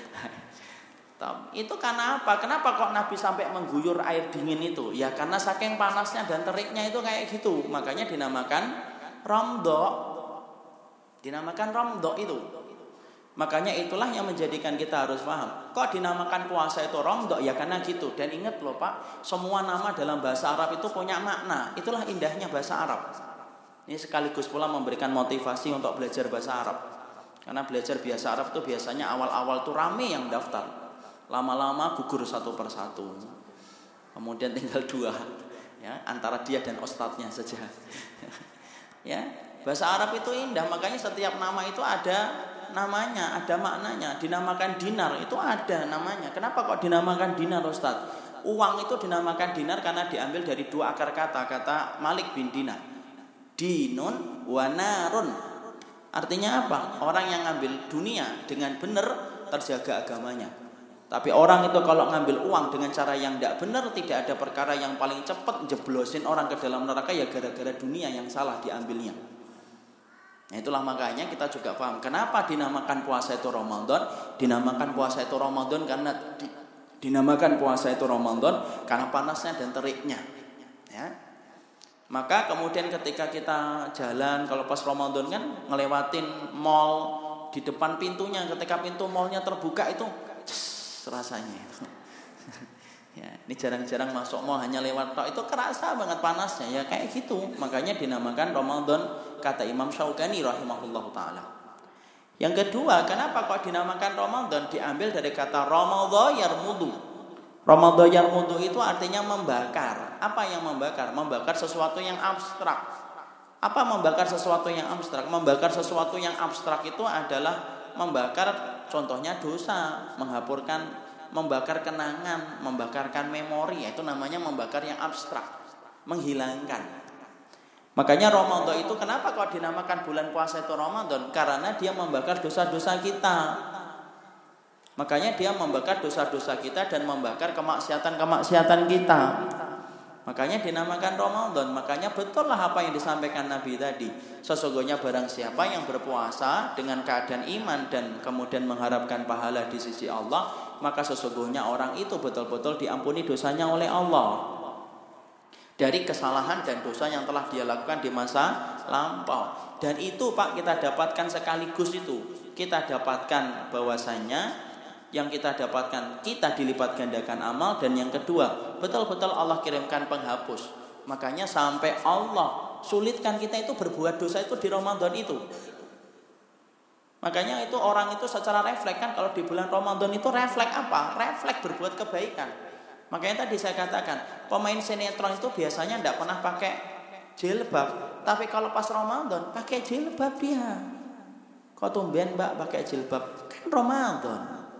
S1: Itu karena apa? Kenapa kok Nabi sampai mengguyur air dingin itu? Ya karena saking panasnya dan teriknya itu kayak gitu. Makanya dinamakan Ramdo. Dinamakan Ramdo itu. Makanya itulah yang menjadikan kita harus paham. Kok dinamakan puasa itu Ramdo? Ya karena gitu. Dan ingat loh Pak, semua nama dalam bahasa Arab itu punya makna. Itulah indahnya bahasa Arab. Ini sekaligus pula memberikan motivasi untuk belajar bahasa Arab. Karena belajar bahasa Arab itu biasanya awal-awal tuh rame yang daftar. Lama-lama gugur satu persatu. Kemudian tinggal dua. Ya, antara dia dan ustadznya saja. Ya. Bahasa Arab itu indah, makanya setiap nama itu ada namanya, ada maknanya. Dinamakan dinar itu ada namanya. Kenapa kok dinamakan dinar, Ustaz? Uang itu dinamakan dinar karena diambil dari dua akar kata, kata Malik bin Dinar. Dinun wa narun. Artinya apa? Orang yang ngambil dunia dengan benar terjaga agamanya. Tapi orang itu kalau ngambil uang dengan cara yang tidak benar, tidak ada perkara yang paling cepat jeblosin orang ke dalam neraka ya gara-gara dunia yang salah diambilnya. Nah, itulah makanya kita juga paham kenapa dinamakan puasa itu Ramadan. Dinamakan puasa itu Ramadan karena di, dinamakan puasa itu Ramadan karena panasnya dan teriknya. Ya. Maka kemudian ketika kita jalan kalau pas Ramadan kan ngelewatin mall, di depan pintunya ketika pintu mallnya terbuka itu css, rasanya itu. Ya, ini jarang-jarang masuk mall hanya lewat tok itu kerasa banget panasnya ya kayak gitu. Makanya dinamakan Ramadan kata Imam Syaukani rahimahullahu taala. Yang kedua, kenapa kok dinamakan Ramadan? Diambil dari kata Ramadha yarmudu. Ramadha yarmudu itu artinya membakar. Apa yang membakar? Membakar sesuatu yang abstrak. Apa membakar sesuatu yang abstrak? Membakar sesuatu yang abstrak itu adalah membakar contohnya dosa, menghapurkan membakar kenangan, membakarkan memori, itu namanya membakar yang abstrak, menghilangkan. Makanya Ramadan itu kenapa kok dinamakan bulan puasa itu Ramadan? Karena dia membakar dosa-dosa kita. Makanya dia membakar dosa-dosa kita dan membakar kemaksiatan-kemaksiatan kita. Makanya dinamakan Ramadan. Makanya betul lah apa yang disampaikan Nabi tadi. Sesungguhnya barang siapa yang berpuasa dengan keadaan iman dan kemudian mengharapkan pahala di sisi Allah, maka sesungguhnya orang itu betul-betul diampuni dosanya oleh Allah dari kesalahan dan dosa yang telah dia lakukan di masa lampau. Dan itu Pak kita dapatkan sekaligus itu. Kita dapatkan bahwasanya yang kita dapatkan kita dilipat gandakan amal, dan yang kedua betul-betul Allah kirimkan penghapus. Makanya sampai Allah sulitkan kita itu berbuat dosa itu di Ramadan itu. Makanya itu orang itu secara refleks kan kalau di bulan Ramadan itu refleks apa? Refleks berbuat kebaikan. Makanya tadi saya katakan pemain sinetron itu biasanya tidak pernah pakai jilbab, tapi kalau pas Ramadan pakai jilbab dia. Kok tumben Mbak pakai jilbab? Kan Ramadan.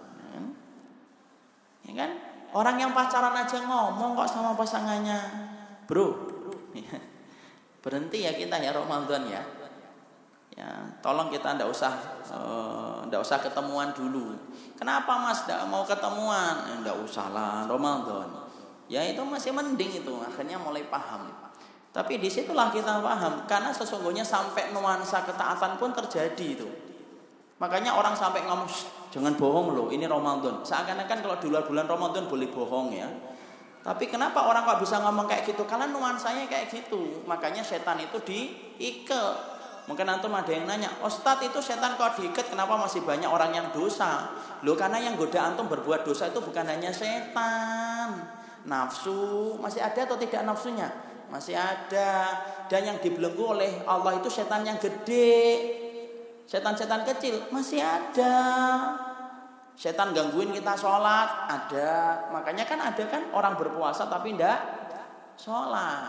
S1: Ya kan? Orang yang pacaran aja ngomong kok sama pasangannya, bro, berhenti ya kita ya Ramadan ya. Ya, tolong kita ndak usah uh, ndak usah ketemuan dulu. Kenapa Mas ndak mau ketemuan? Eh, ndak usah lah Ramadan. Ya itu masih mending itu, akhirnya mulai paham. Tapi disitulah kita paham, karena sesungguhnya sampai nuansa ketaatan pun terjadi itu. Makanya orang sampai ngomong, jangan bohong loh, ini Ramadan. Seakan-akan kalau di luar bulan Ramadan boleh bohong ya. Tapi kenapa orang kok bisa ngomong kayak gitu? Karena nuansanya kayak gitu. Makanya setan itu diikat. Mungkin antum ada yang nanya, Ustadz itu setan kok diikat, kenapa masih banyak orang yang dosa? Loh karena yang goda antum berbuat dosa itu bukan hanya setan. Nafsu, masih ada atau tidak nafsunya? Masih ada. Dan yang dibelenggu oleh Allah itu setan yang gede. Setan-setan kecil masih ada. Setan gangguin kita sholat ada. Makanya kan ada kan orang berpuasa tapi tidak sholat.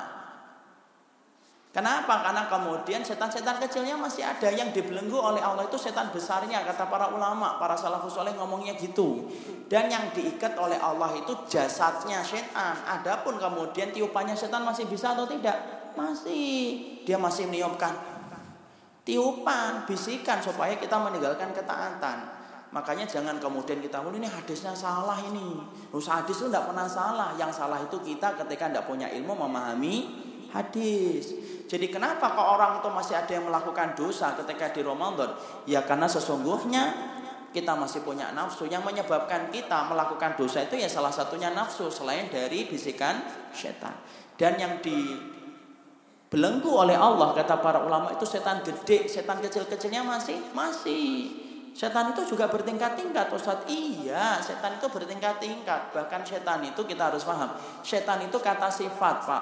S1: Kenapa? Karena kemudian setan-setan kecilnya masih ada. Yang dibelenggu oleh Allah itu setan besarnya. Kata para ulama, para salafus saleh ngomongnya gitu. Dan yang diikat oleh Allah itu jasadnya setan. Adapun kemudian tiupannya setan masih bisa atau tidak? Masih. Dia masih meniupkan tiupan, bisikan supaya kita meninggalkan ketaatan. Makanya jangan kemudian kita ngomong ini hadisnya salah ini. Usah hadis itu tidak pernah salah. Yang salah itu kita ketika tidak punya ilmu memahami hadis. Jadi kenapa kok orang itu masih ada yang melakukan dosa ketika di Ramadan? Ya karena sesungguhnya kita masih punya nafsu. Yang menyebabkan kita melakukan dosa itu ya salah satunya nafsu selain dari bisikan setan. Dan yang di belenggu oleh Allah kata para ulama itu setan gede, setan kecil-kecilnya masih masih. Setan itu juga bertingkat-tingkat, Ustaz. Iya, setan itu bertingkat-tingkat. Bahkan setan itu kita harus paham. Setan itu kata sifat, Pak.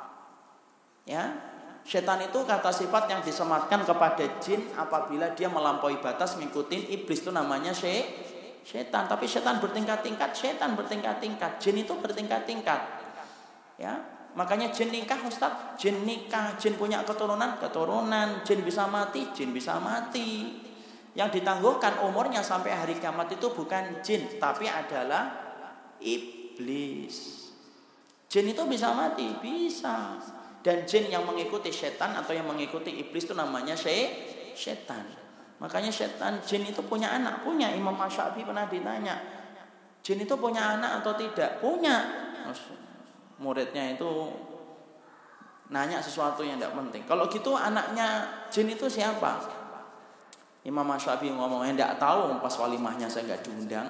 S1: Ya. Setan itu kata sifat yang disematkan kepada jin apabila dia melampaui batas ngikutin iblis, itu namanya se setan. Tapi setan bertingkat-tingkat, setan bertingkat-tingkat, jin itu bertingkat-tingkat. Ya. Makanya jin nikah Ustaz, jin nikah, jin punya keturunan, keturunan, jin bisa mati, jin bisa mati. Yang ditangguhkan umurnya sampai hari kiamat itu bukan jin, tapi adalah iblis. Jin itu bisa mati, bisa. Dan jin yang mengikuti setan atau yang mengikuti iblis itu namanya setan. Makanya setan, jin itu punya anak, punya. Imam Asy-Syafi'i pernah ditanya, jin itu punya anak atau tidak? Punya. Muridnya itu nanya sesuatu yang tidak penting. Kalau gitu anaknya jin itu siapa? Imam Asy-Syafi'i ngomongnya tidak tahu, pas walimahnya saya nggak diundang.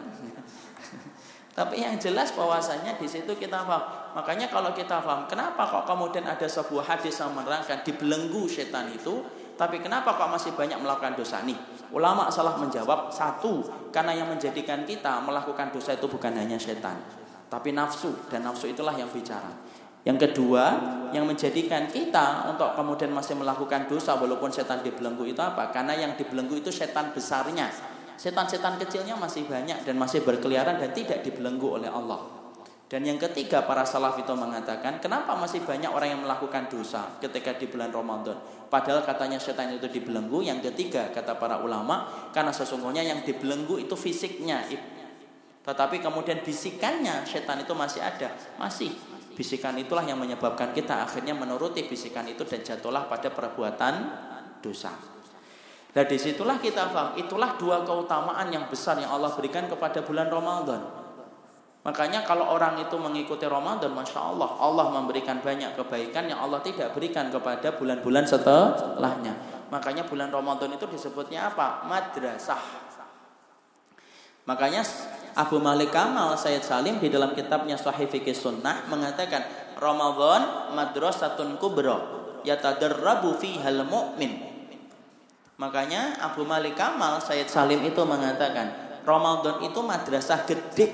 S1: Tapi yang jelas bahwasanya di situ kita paham. Makanya kalau kita paham, kenapa kok kemudian ada sebuah hadis yang menerangkan dibelenggu setan itu, tapi kenapa kok masih banyak melakukan dosa nih? Ulama salah menjawab, satu, karena yang menjadikan kita melakukan dosa itu bukan hanya setan, tapi nafsu, dan nafsu itulah yang bicara. Yang kedua, yang menjadikan kita untuk kemudian masih melakukan dosa walaupun setan dibelenggu itu apa? Karena yang dibelenggu itu setan besarnya. Setan-setan kecilnya masih banyak dan masih berkeliaran dan tidak dibelenggu oleh Allah. Dan yang ketiga, para salaf itu mengatakan, kenapa masih banyak orang yang melakukan dosa ketika di bulan Ramadan? Padahal katanya setan itu dibelenggu. Yang ketiga, kata para ulama, karena sesungguhnya yang dibelenggu itu fisiknya, tetapi kemudian bisikannya setan itu masih ada, masih. Bisikan itulah yang menyebabkan kita akhirnya menuruti bisikan itu dan jatuhlah pada perbuatan dosa. Nah disitulah kita paham, itulah dua keutamaan yang besar yang Allah berikan kepada bulan Ramadan. Makanya kalau orang itu mengikuti Ramadan, Masya Allah, Allah memberikan banyak kebaikan yang Allah tidak berikan kepada bulan-bulan setelahnya. Makanya bulan Ramadan itu disebutnya apa? Madrasah. Makanya Abu Malik Kamal Sayyid Salim di dalam kitabnya Sahih Fiqh Sunnah mengatakan, Ramadan madrasatun kubra yatadarrabu fihal mu'min. Makanya Abu Malik Kamal Sayyid Salim itu mengatakan, Ramadan itu madrasah gede.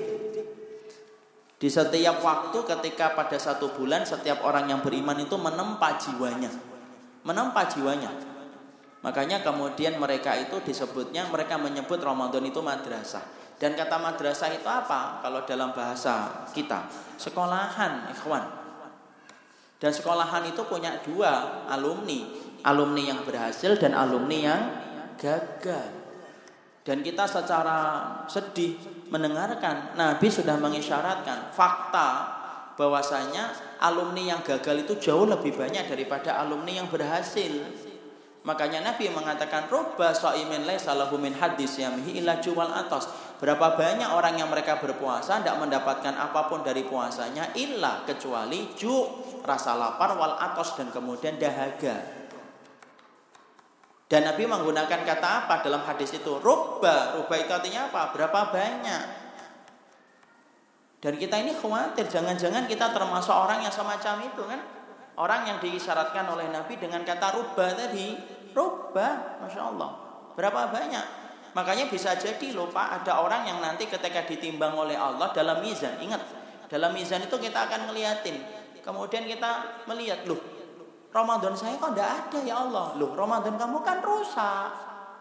S1: Di setiap waktu ketika pada satu bulan setiap orang yang beriman itu menempa jiwanya. Menempa jiwanya. Makanya kemudian mereka itu disebutnya, mereka menyebut Ramadan itu madrasah. Dan kata madrasah itu apa? Kalau dalam bahasa kita, sekolahan, ikhwan. Dan sekolahan itu punya dua alumni. Alumni yang berhasil dan alumni yang gagal. Dan kita secara sedih mendengarkan Nabi sudah mengisyaratkan fakta bahwasanya alumni yang gagal itu jauh lebih banyak daripada alumni yang berhasil. Makanya Nabi mengatakan rubba shaimin laisa lahu min hadis yamihi illa juwal atas. Berapa banyak orang yang mereka berpuasa tidak mendapatkan apapun dari puasanya illa kecuali ju, rasa lapar, wal atas, dan kemudian dahaga. Dan Nabi menggunakan kata apa dalam hadis itu? Rubba. Rubba itu artinya apa? Berapa banyak. Dan kita ini khawatir, jangan-jangan kita termasuk orang yang semacam itu kan? Orang yang diisyaratkan oleh Nabi dengan kata rubba tadi. Rubba, Masya Allah. Berapa banyak? Makanya bisa jadi loh Pak, ada orang yang nanti ketika ditimbang oleh Allah dalam mizan. Ingat, dalam mizan itu kita akan ngeliatin. Kemudian kita melihat, loh Ramadan saya kok tidak ada ya Allah. Loh Ramadan kamu kan rusak.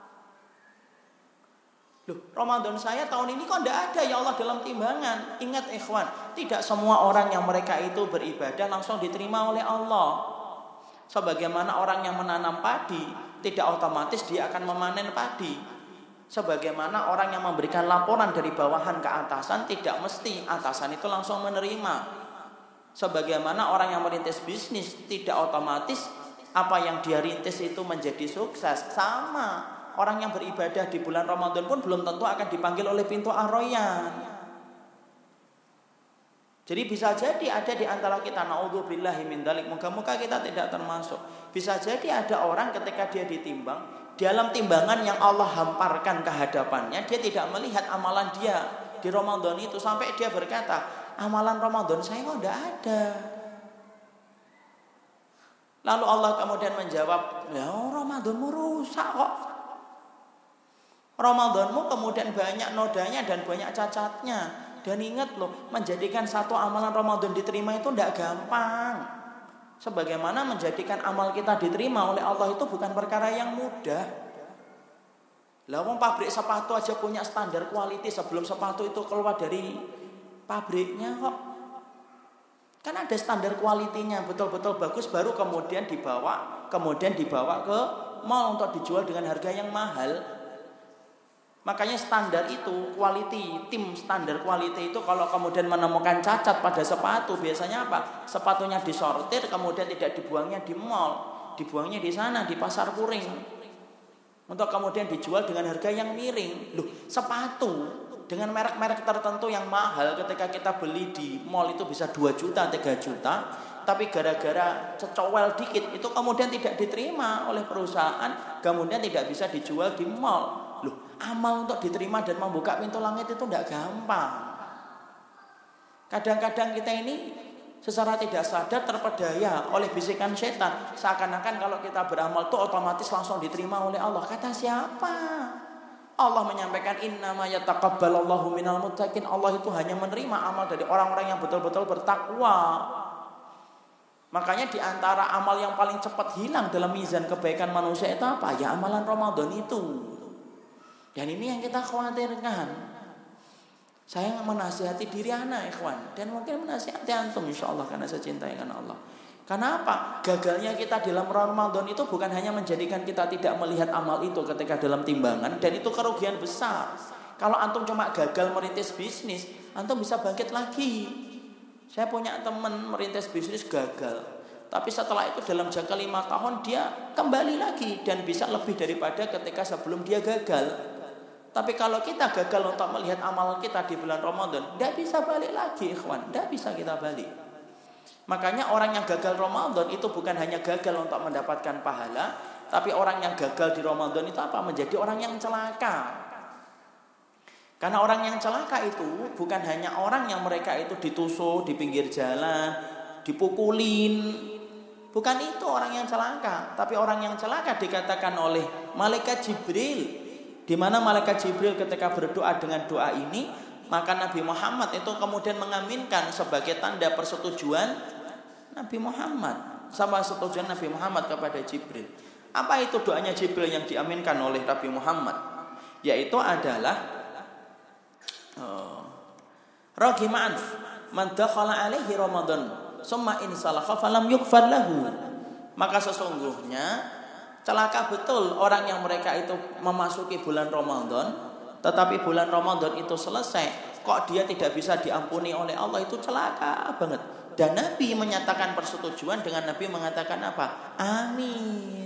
S1: Loh Ramadan saya tahun ini kok tidak ada ya Allah dalam timbangan. Ingat ikhwan, tidak semua orang yang mereka itu beribadah langsung diterima oleh Allah. Sebagaimana orang yang menanam padi, tidak otomatis dia akan memanen padi. Sebagaimana orang yang memberikan laporan dari bawahan ke atasan, tidak mesti atasan itu langsung menerima. Sebagaimana orang yang merintis bisnis, tidak otomatis apa yang dia rintis itu menjadi sukses. Sama, orang yang beribadah di bulan Ramadan pun belum tentu akan dipanggil oleh pintu Ar-Rayyan. Jadi bisa jadi ada di antara kita, naudzubillahi min dzalik, moga-moga kita tidak termasuk. Bisa jadi ada orang ketika dia ditimbang, dalam timbangan yang Allah hamparkan ke hadapannya, dia tidak melihat amalan dia di Ramadan itu sampai dia berkata, amalan Ramadan saya kok tidak ada. Lalu Allah kemudian menjawab, ya Ramadanmu rusak kok. Ramadanmu kemudian banyak nodanya dan banyak cacatnya. Dan ingat loh, menjadikan satu amalan Ramadan diterima itu tidak gampang. Sebagaimana menjadikan amal kita diterima oleh Allah itu bukan perkara yang mudah. Lah wong pabrik sepatu aja punya standar kualitas sebelum sepatu itu keluar dari pabriknya kok. Kan ada standar kualitinya, betul-betul bagus baru kemudian dibawa, kemudian dibawa ke mall untuk dijual dengan harga yang mahal. Makanya standar itu, quality, tim standar quality itu kalau kemudian menemukan cacat pada sepatu, biasanya apa? Sepatunya disortir, kemudian tidak dibuangnya di mall, dibuangnya di sana, di pasar Puring, untuk kemudian dijual dengan harga yang miring. Loh, sepatu dengan merek-merek tertentu yang mahal ketika kita beli di mall itu bisa dua juta, tiga juta, tapi gara-gara cecowel dikit itu kemudian tidak diterima oleh perusahaan, kemudian tidak bisa dijual di mall. Loh, amal untuk diterima dan membuka pintu langit itu tidak gampang. Kadang-kadang kita ini secara tidak sadar terpedaya oleh bisikan setan, seakan-akan kalau kita beramal itu otomatis langsung diterima oleh Allah. Kata siapa? Allah menyampaikan innama yataqabbalallahu minal muttaqin. Allah itu hanya menerima amal dari orang-orang yang betul-betul bertakwa. Makanya di antara amal yang paling cepat hilang dalam mizan kebaikan manusia itu apa? Ya amalan Ramadan itu. Dan ini yang kita khawatirkan. Saya menasihati diri anak ikhwan, dan mungkin menasihati antum insyaallah karena saya cintai karena Allah. Karena apa? Gagalnya kita dalam Ramadan itu bukan hanya menjadikan kita tidak melihat amal itu ketika dalam timbangan, dan itu kerugian besar. Kalau antum cuma gagal merintis bisnis, antum bisa bangkit lagi. Saya punya teman merintis bisnis gagal, tapi setelah itu dalam jangka lima tahun dia kembali lagi dan bisa lebih daripada ketika sebelum dia gagal. Tapi kalau kita gagal untuk melihat amal kita di bulan Ramadan, tidak bisa balik lagi ikhwan, tidak bisa kita balik. Makanya orang yang gagal Ramadan itu bukan hanya gagal untuk mendapatkan pahala, tapi orang yang gagal di Ramadan itu apa? Menjadi orang yang celaka. Karena orang yang celaka itu bukan hanya orang yang mereka itu ditusuk di pinggir jalan, dipukulin. Bukan itu orang yang celaka, tapi orang yang celaka dikatakan oleh malaikat Jibril. Di mana malaikat Jibril ketika berdoa dengan doa ini, maka Nabi Muhammad itu kemudian mengaminkan sebagai tanda persetujuan Nabi Muhammad, sama persetujuan Nabi Muhammad kepada Jibril. Apa itu doanya Jibril yang diaminkan oleh Nabi Muhammad? Yaitu adalah oh, Raghima anf man dakhala alaihi Ramadan summa in salakha falam yughfar lahu. Maka sesungguhnya celaka betul orang yang mereka itu memasuki bulan Ramadan, tetapi bulan Ramadan itu selesai, kok dia tidak bisa diampuni oleh Allah, itu celaka banget. Dan Nabi menyatakan persetujuan dengan Nabi mengatakan apa? Amin.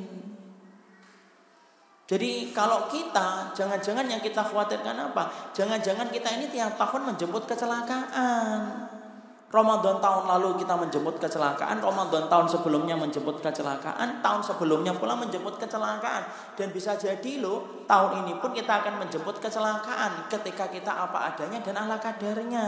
S1: Jadi kalau kita, jangan-jangan yang kita khawatirkan apa? Jangan-jangan kita ini tiap tahun menjemput kecelakaan. Ramadan tahun lalu kita menjemput kecelakaan, Ramadan tahun sebelumnya menjemput kecelakaan, tahun sebelumnya pula menjemput kecelakaan. Dan bisa jadi loh, tahun ini pun kita akan menjemput kecelakaan ketika kita apa adanya dan ala kadarnya.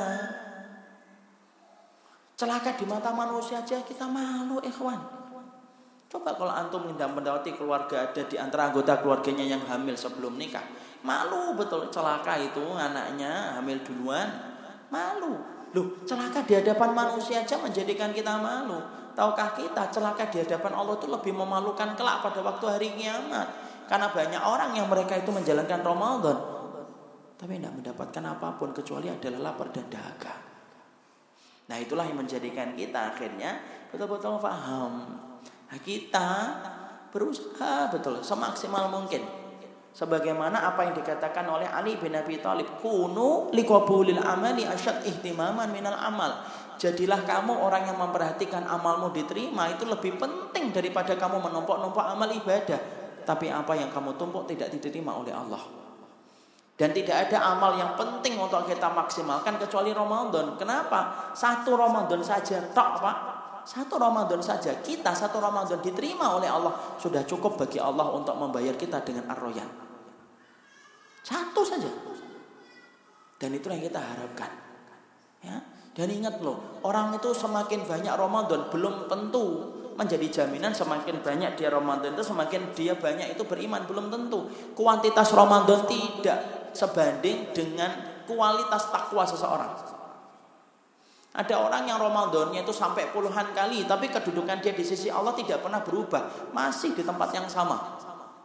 S1: Celaka di mata manusia aja kita malu ikhwan. Coba kalau antum hendak mendapati keluarga ada di antara anggota keluarganya yang hamil sebelum nikah, malu betul. Celaka itu anaknya hamil duluan, malu. Loh, celaka di hadapan manusia aja menjadikan kita malu. Tahukah kita celaka di hadapan Allah itu lebih memalukan kelak pada waktu hari kiamat. Karena banyak orang yang mereka itu menjalankan Ramadan, tapi tidak mendapatkan apapun kecuali adalah lapar dan dahaga. Nah itulah yang menjadikan kita akhirnya betul-betul paham. Nah, kita berusaha betul semaksimal mungkin. Sebagaimana apa yang dikatakan oleh Ali bin Abi Thalib, kunu liqabulil amali asyad ihtimaman minal amal. Jadilah kamu orang yang memperhatikan amalmu diterima itu lebih penting daripada kamu menumpuk-numpuk amal ibadah. Tapi apa yang kamu tumpuk tidak diterima oleh Allah. Dan tidak ada amal yang penting untuk kita maksimalkan kecuali Ramadan. Kenapa? Satu Ramadan saja tok, Pak. Satu Ramadan saja, kita satu Ramadan diterima oleh Allah, sudah cukup bagi Allah untuk membayar kita dengan ar-royan. Satu saja. Dan itu yang kita harapkan. Ya. Dan ingat loh, orang itu semakin banyak Ramadan belum tentu menjadi jaminan semakin banyak dia Ramadan itu semakin dia banyak itu beriman, belum tentu. Kuantitas Ramadan tidak sebanding dengan kualitas takwa seseorang. Ada orang yang Ramadannya itu sampai puluhan kali, tapi kedudukan dia di sisi Allah tidak pernah berubah, masih di tempat yang sama.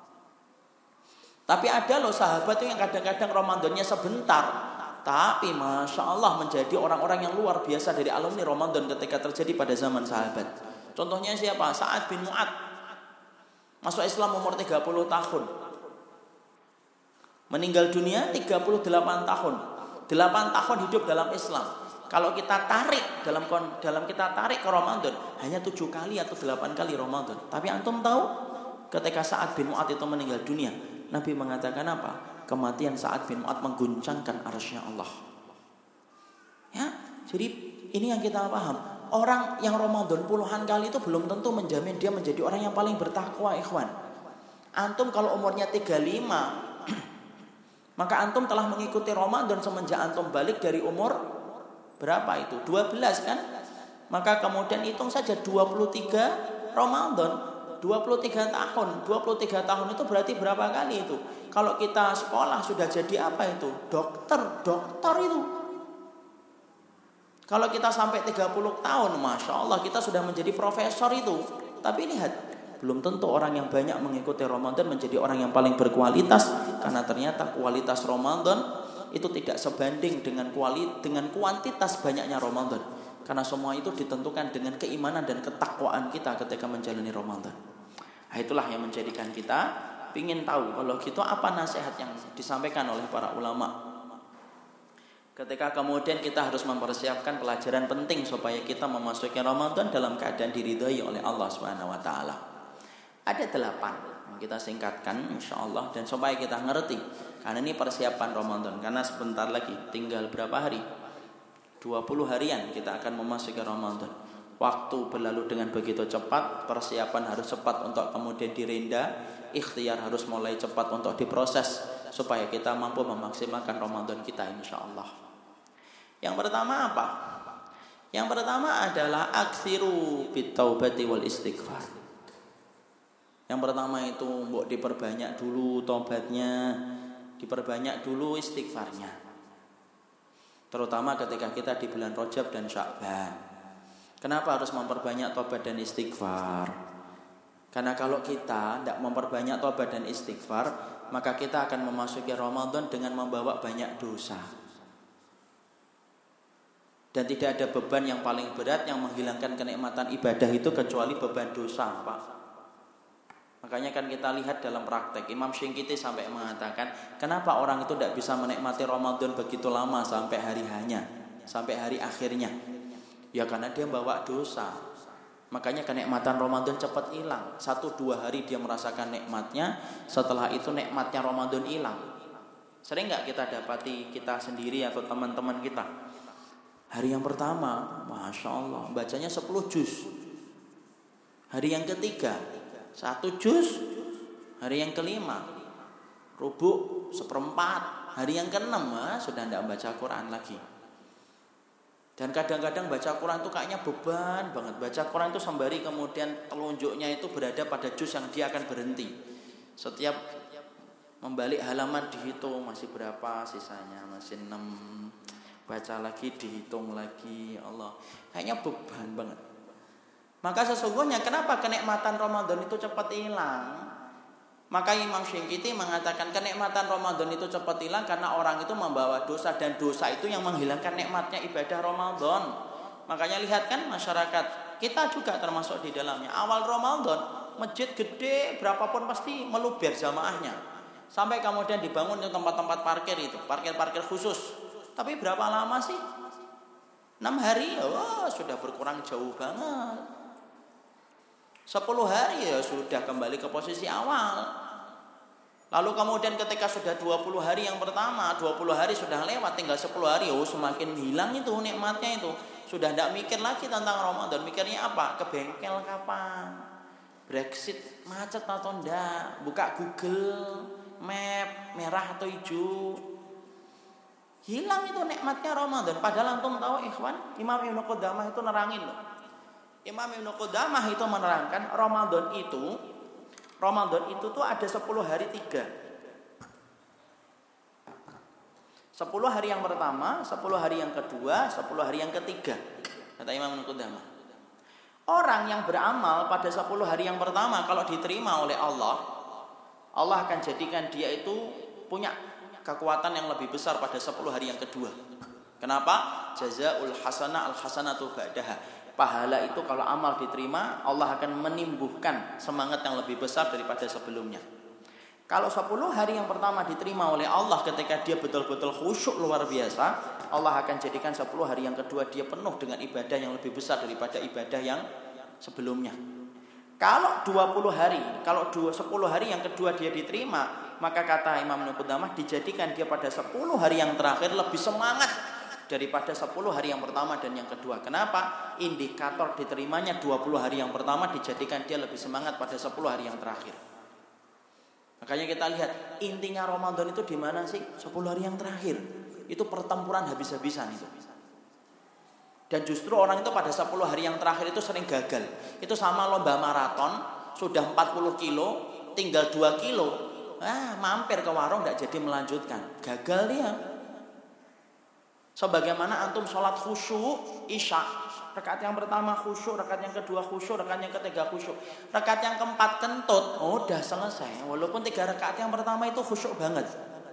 S1: Tapi ada loh sahabat yang kadang-kadang Ramadannya sebentar, tapi Masya Allah menjadi orang-orang yang luar biasa dari alumni Ramadan ketika terjadi pada zaman sahabat. Contohnya siapa? Sa'ad bin Mu'ad. Masuk Islam umur tiga puluh tahun. Meninggal dunia tiga puluh delapan tahun. delapan tahun hidup dalam Islam. Kalau kita tarik dalam dalam kita tarik ke Ramadan hanya tujuh kali atau delapan kali Ramadan. Tapi antum tahu ketika Sa'ad bin Mu'adz itu meninggal dunia, Nabi mengatakan apa? Kematian Sa'ad bin Mu'adz mengguncangkan arsy-Nya Allah. Ya, jadi ini yang kita paham. Orang yang Ramadan puluhan kali itu belum tentu menjamin dia menjadi orang yang paling bertakwa, ikhwan. Antum kalau umurnya tiga puluh lima maka antum telah mengikuti Ramadan semenjak antum balik dari umur berapa itu? dua belas kan? Maka kemudian hitung saja dua puluh tiga Ramadan, dua puluh tiga tahun. dua puluh tiga tahun itu berarti berapa kali itu? Kalau kita sekolah sudah jadi apa itu? Dokter, dokter itu. Kalau kita sampai tiga puluh tahun, Masya Allah kita sudah menjadi profesor itu. Tapi lihat, belum tentu orang yang banyak mengikuti Ramadan menjadi orang yang paling berkualitas. Karena ternyata kualitas Ramadan itu tidak sebanding dengan kualitas dengan kuantitas banyaknya Ramadan. Karena semua itu ditentukan dengan keimanan dan ketakwaan kita ketika menjalani Ramadan. Nah, itulah yang menjadikan kita ingin tahu kalau gitu apa nasihat yang disampaikan oleh para ulama. Ketika kemudian kita harus mempersiapkan pelajaran penting supaya kita memasuki Ramadan dalam keadaan diridhai oleh Allah Subhanahu wa taala. Ada delapan yang kita singkatkan insyaallah dan supaya kita ngerti. Karena ini persiapan Ramadan. Karena sebentar lagi tinggal berapa hari? dua puluh harian kita akan memasuki Ramadan. Waktu berlalu dengan begitu cepat. Persiapan harus cepat untuk kemudian dirinda. Ikhtiar harus mulai cepat untuk diproses. Supaya kita mampu memaksimalkan Ramadan kita insyaallah. Yang pertama apa? Yang pertama adalah aksiru bitaubati wal istighfar. Yang pertama itu mbok diperbanyak dulu taubatnya. Diperbanyak dulu istighfarnya. Terutama ketika kita di bulan Rajab dan Sya'ban. Kenapa harus memperbanyak taubat dan istighfar? Karena kalau kita tidak memperbanyak taubat dan istighfar, maka kita akan memasuki Ramadan dengan membawa banyak dosa. Dan tidak ada beban yang paling berat yang menghilangkan kenikmatan ibadah itu kecuali beban dosa, Pak. Makanya kan kita lihat dalam praktek Imam Syinqiti sampai mengatakan kenapa orang itu tidak bisa menikmati Ramadan begitu lama sampai hari hanya sampai hari akhirnya. Ya karena dia bawa dosa. Makanya kenikmatan Ramadan cepat hilang. Satu dua hari dia merasakan nikmatnya, setelah itu nikmatnya Ramadan hilang. Sering nggak kita dapati kita sendiri atau teman-teman kita? Hari yang pertama, Masya Allah, bacanya sepuluh juz. Hari yang ketiga satu juz. Hari yang kelima rubu seperempat. Hari yang keenam ah, sudah tidak baca Quran lagi. Dan kadang-kadang baca Quran itu kayaknya beban banget. Baca Quran itu sembari kemudian telunjuknya itu berada pada juz yang dia akan berhenti. Setiap membalik halaman dihitung masih berapa sisanya, masih enam. Baca lagi dihitung lagi. Ya Allah, kayaknya beban banget. Maka sesungguhnya kenapa kenikmatan Ramadan itu cepat hilang? Maka Imam Syinqiti mengatakan kenikmatan Ramadan itu cepat hilang karena orang itu membawa dosa, dan dosa itu yang menghilangkan nikmatnya ibadah Ramadan. Makanya lihat kan masyarakat kita juga termasuk di dalamnya. Awal Ramadan masjid gede berapapun pasti meluber jamaahnya. Sampai kemudian dibangun di tempat-tempat parkir itu, parkir-parkir khusus. Tapi berapa lama sih? enam hari, oh sudah berkurang jauh banget. sepuluh hari ya sudah kembali ke posisi awal. Lalu kemudian ketika sudah dua puluh hari yang pertama, dua puluh hari sudah lewat, tinggal sepuluh hari, oh semakin hilang itu nikmatnya itu. Sudah tidak mikir lagi tentang Ramadan, mikirnya apa? Ke bengkel kapan? Brexit macet atau enggak? Buka Google Map, merah atau hijau. Hilang itu nikmatnya Ramadan. Padahal antum tahu ikhwan, Imam Ibnu Qudamah itu nerangin loh. Imam Ibnu Qudamah itu menerangkan Ramadan itu Ramadan itu tuh ada sepuluh hari tiga. sepuluh hari yang pertama, sepuluh hari yang kedua, sepuluh hari yang ketiga. Kata Imam Ibnu Qudamah. Orang yang beramal pada sepuluh hari yang pertama kalau diterima oleh Allah, Allah akan jadikan dia itu punya kekuatan yang lebih besar pada sepuluh hari yang kedua. Kenapa? Jazaul hasanah al hasanatu ba'daha. Pahala itu kalau amal diterima, Allah akan menimbuhkan semangat yang lebih besar daripada sebelumnya. Kalau sepuluh hari yang pertama diterima oleh Allah ketika dia betul-betul khusyuk luar biasa, Allah akan jadikan sepuluh hari yang kedua dia penuh dengan ibadah yang lebih besar daripada ibadah yang sebelumnya. Kalau dua puluh hari, kalau sepuluh hari yang kedua dia diterima, maka kata Imam Ibnu Qudamah dijadikan dia pada sepuluh hari yang terakhir lebih semangat daripada sepuluh hari yang pertama dan yang kedua. Kenapa? Indikator diterimanya dua puluh hari yang pertama dijadikan dia lebih semangat pada sepuluh hari yang terakhir. Makanya kita lihat intinya Ramadan itu di mana sih? sepuluh hari yang terakhir. Itu pertempuran habis-habisan itu. Dan justru orang itu pada sepuluh hari yang terakhir itu sering gagal. Itu sama lomba maraton, sudah empat puluh kilo, tinggal dua kilo. Ah, mampir ke warung enggak jadi melanjutkan. Gagal dia. Sebagaimana antum sholat khusyuk isya, rakaat yang pertama khusyuk, rakaat yang kedua khusyuk, rakaat yang ketiga khusyuk, rakaat yang keempat kentut, oh, udah selesai. Walaupun tiga rakaat yang pertama itu khusyuk banget.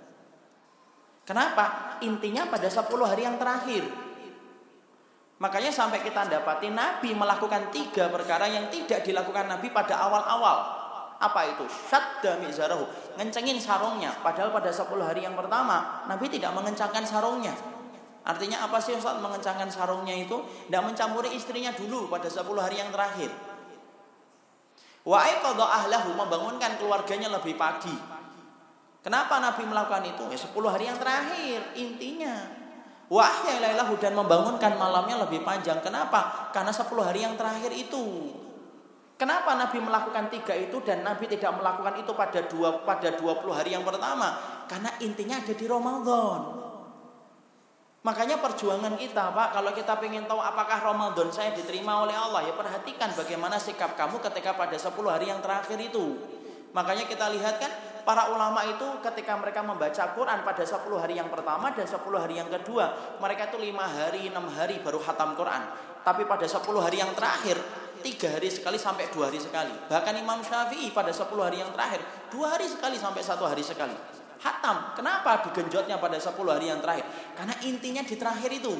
S1: Kenapa? Intinya pada sepuluh hari yang terakhir. Makanya sampai kita dapati Nabi melakukan tiga perkara yang tidak dilakukan Nabi pada awal-awal. Apa itu? Syadda mizarahu, ngencengin sarungnya. Padahal pada sepuluh hari yang pertama Nabi tidak mengencangkan sarungnya. Artinya apa sih Ustaz mengencangkan sarungnya itu? Tidak mencampuri istrinya dulu pada sepuluh hari yang terakhir. Wa aiqadha ahlahu, membangunkan keluarganya lebih pagi. Kenapa Nabi melakukan itu? Ya sepuluh hari yang terakhir intinya. Wa ahya lailahu, dan membangunkan malamnya lebih panjang. Kenapa? Karena sepuluh hari yang terakhir itu. Kenapa Nabi melakukan tiga itu dan Nabi tidak melakukan itu pada dua pada dua puluh hari yang pertama? Karena intinya ada di Ramadan. Makanya perjuangan kita, Pak, kalau kita ingin tahu apakah Ramadan saya diterima oleh Allah, ya perhatikan bagaimana sikap kamu ketika pada sepuluh hari yang terakhir itu. Makanya kita lihat kan para ulama itu ketika mereka membaca Quran pada sepuluh hari yang pertama dan sepuluh hari yang kedua, mereka itu lima hari, enam hari baru khatam Quran. Tapi pada sepuluh hari yang terakhir, tiga hari sekali sampai dua hari sekali. Bahkan Imam Syafi'i pada sepuluh hari yang terakhir, dua hari sekali sampai satu hari sekali. Hatam. Kenapa digenjotnya pada sepuluh hari yang terakhir? Karena intinya di terakhir itu.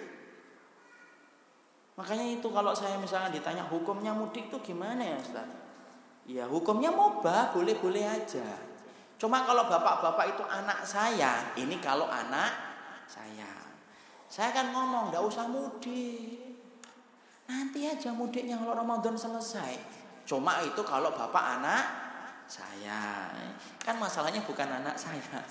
S1: Makanya itu kalau saya misalnya ditanya hukumnya mudik itu gimana ya Ustaz? Ya hukumnya mubah, boleh-boleh aja. Cuma kalau bapak-bapak itu anak saya, ini kalau anak saya. Saya kan ngomong enggak usah mudik. Nanti aja mudiknya kalau Ramadan selesai. Cuma itu kalau bapak anak saya. Kan masalahnya bukan anak saya.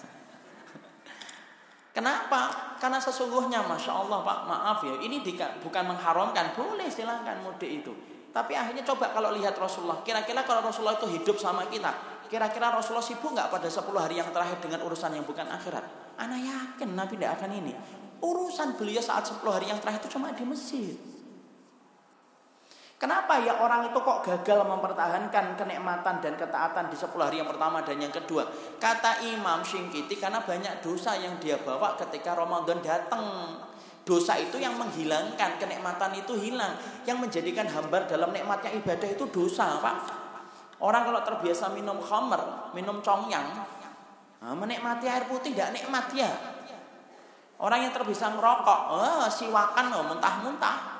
S1: Kenapa? Karena sesungguhnya Masya Allah Pak, maaf ya, ini di, bukan mengharamkan, boleh silahkan mudik itu. Tapi akhirnya coba kalau lihat Rasulullah, kira-kira kalau Rasulullah itu hidup sama kita, kira-kira Rasulullah sibuk gak pada sepuluh hari yang terakhir dengan urusan yang bukan akhirat? Ana yakin Nabi tidak akan ini. Urusan beliau saat sepuluh hari yang terakhir itu cuma di masjid. Kenapa ya orang itu kok gagal mempertahankan kenikmatan dan ketaatan di sepuluh hari yang pertama dan yang kedua? Kata Imam Syinqiti, karena banyak dosa yang dia bawa ketika Ramadan datang. Dosa itu yang menghilangkan, kenikmatan itu hilang. Yang menjadikan hambar dalam nikmatnya ibadah itu dosa, Pak. Orang kalau terbiasa minum khamr, minum congyang, nah, menikmati air putih tidak nikmat ya. Orang yang terbiasa ngerokok, oh, siwakan oh, muntah-muntah.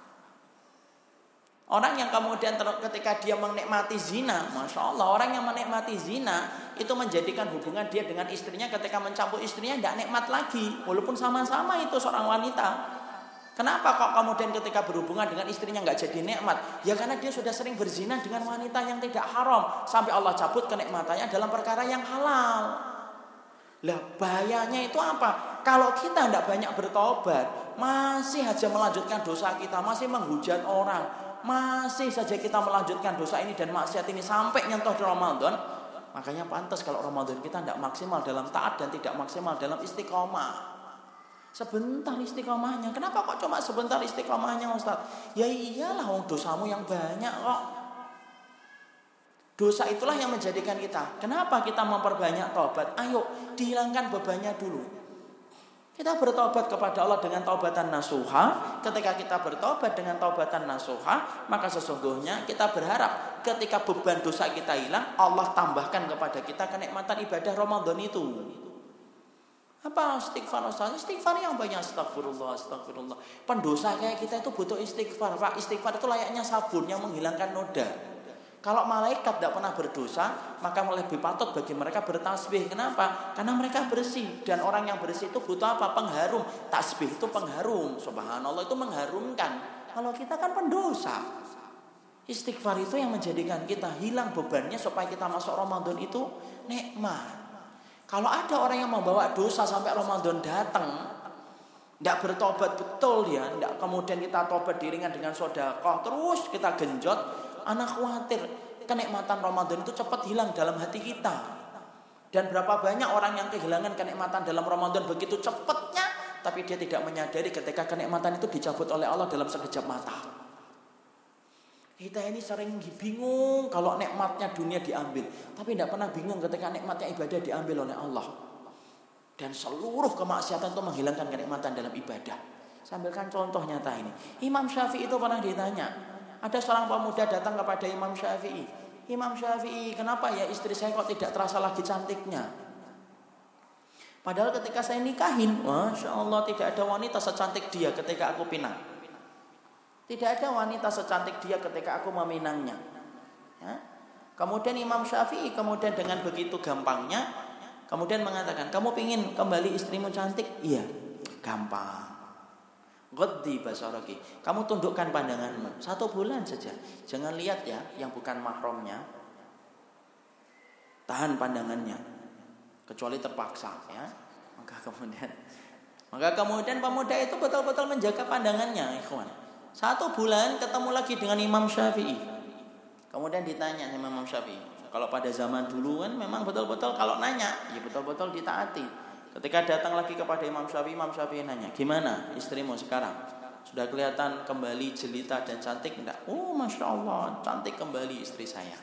S1: Orang yang kemudian ketika dia menikmati zina, Masya Allah, orang yang menikmati zina itu menjadikan hubungan dia dengan istrinya ketika mencampur istrinya tidak nikmat lagi, walaupun sama-sama itu seorang wanita. Kenapa kok kemudian ketika berhubungan dengan istrinya nggak jadi nikmat? Ya karena dia sudah sering berzina dengan wanita yang tidak haram, sampai Allah cabut kenikmatannya dalam perkara yang halal. Lah bahayanya itu apa? Kalau kita tidak banyak bertobat, masih aja melanjutkan dosa kita, masih menghujat orang, masih saja kita melanjutkan dosa ini dan maksiat ini sampai nyentuh di Ramadan. Makanya pantas kalau Ramadan kita tidak maksimal dalam taat dan tidak maksimal dalam istiqomah. Sebentar istiqomahnya. Kenapa kok cuma sebentar istiqomahnya Ustaz? Ya iyalah wong dosamu yang banyak kok. Dosa itulah yang menjadikan kita. Kenapa kita memperbanyak taubat? Ayo dihilangkan bebannya dulu. Kita bertobat kepada Allah dengan taubatan nasuha. Ketika kita bertobat dengan taubatan nasuha, maka sesungguhnya kita berharap ketika beban dosa kita hilang, Allah tambahkan kepada kita kenikmatan ibadah Ramadan itu. Apa istighfar Ustaz? Istighfar yang banyak, astagfirullah, astagfirullah. Pendosa kayak kita itu butuh istighfar, Pak. Istighfar itu layaknya sabun yang menghilangkan noda. Kalau malaikat tidak pernah berdosa, maka lebih patut bagi mereka bertasbih. Kenapa? Karena mereka bersih. Dan orang yang bersih itu butuh apa? Pengharum. Tasbih itu pengharum. Subhanallah, itu mengharumkan. Kalau kita kan pendosa. Istighfar itu yang menjadikan kita hilang bebannya supaya kita masuk Ramadan itu nikmat. Kalau ada orang yang membawa dosa sampai Ramadan datang, tidak bertobat betul dia, tidak kemudian kita tobat diringan dengan sedekah, terus kita genjot, anak khawatir kenikmatan Ramadan itu cepat hilang dalam hati kita. Dan berapa banyak orang yang kehilangan kenikmatan dalam Ramadan begitu cepatnya, tapi dia tidak menyadari ketika kenikmatan itu dicabut oleh Allah dalam sekejap mata. Kita ini sering bingung kalau nikmatnya dunia diambil, tapi tidak pernah bingung ketika nikmatnya ibadah diambil oleh Allah. Dan seluruh kemaksiatan itu menghilangkan kenikmatan dalam ibadah. Sambilkan contoh nyata ini. Imam Syafi'i itu pernah ditanya, ada seorang pemuda datang kepada Imam Syafi'i. Imam Syafi'i, kenapa ya istri saya kok tidak terasa lagi cantiknya? Padahal ketika saya nikahin, Masya Allah tidak ada wanita secantik dia ketika aku pinang. Tidak ada wanita secantik dia ketika aku meminangnya. Ya. Kemudian Imam Syafi'i kemudian dengan begitu gampangnya kemudian mengatakan, kamu pingin kembali istrimu cantik? Iya, gampang. Ghaddi basaraki, kamu tundukkan pandanganmu satu bulan saja. Jangan lihat ya yang bukan mahramnya. Tahan pandangannya, kecuali terpaksa ya. Maka kemudian, maka kemudian pemuda itu betul-betul menjaga pandangannya, ikhwan. Satu bulan ketemu lagi dengan Imam Syafi'i. Kemudian ditanya sama Imam Syafi'i. Kalau pada zaman dulu kan memang betul-betul kalau nanya, ya betul-betul ditaati. Ketika datang lagi kepada Imam Syafi'i, Imam Syafi'i nanya, gimana istrimu sekarang? Sudah kelihatan kembali jelita dan cantik enggak? Oh, Masya Allah, cantik kembali istri saya.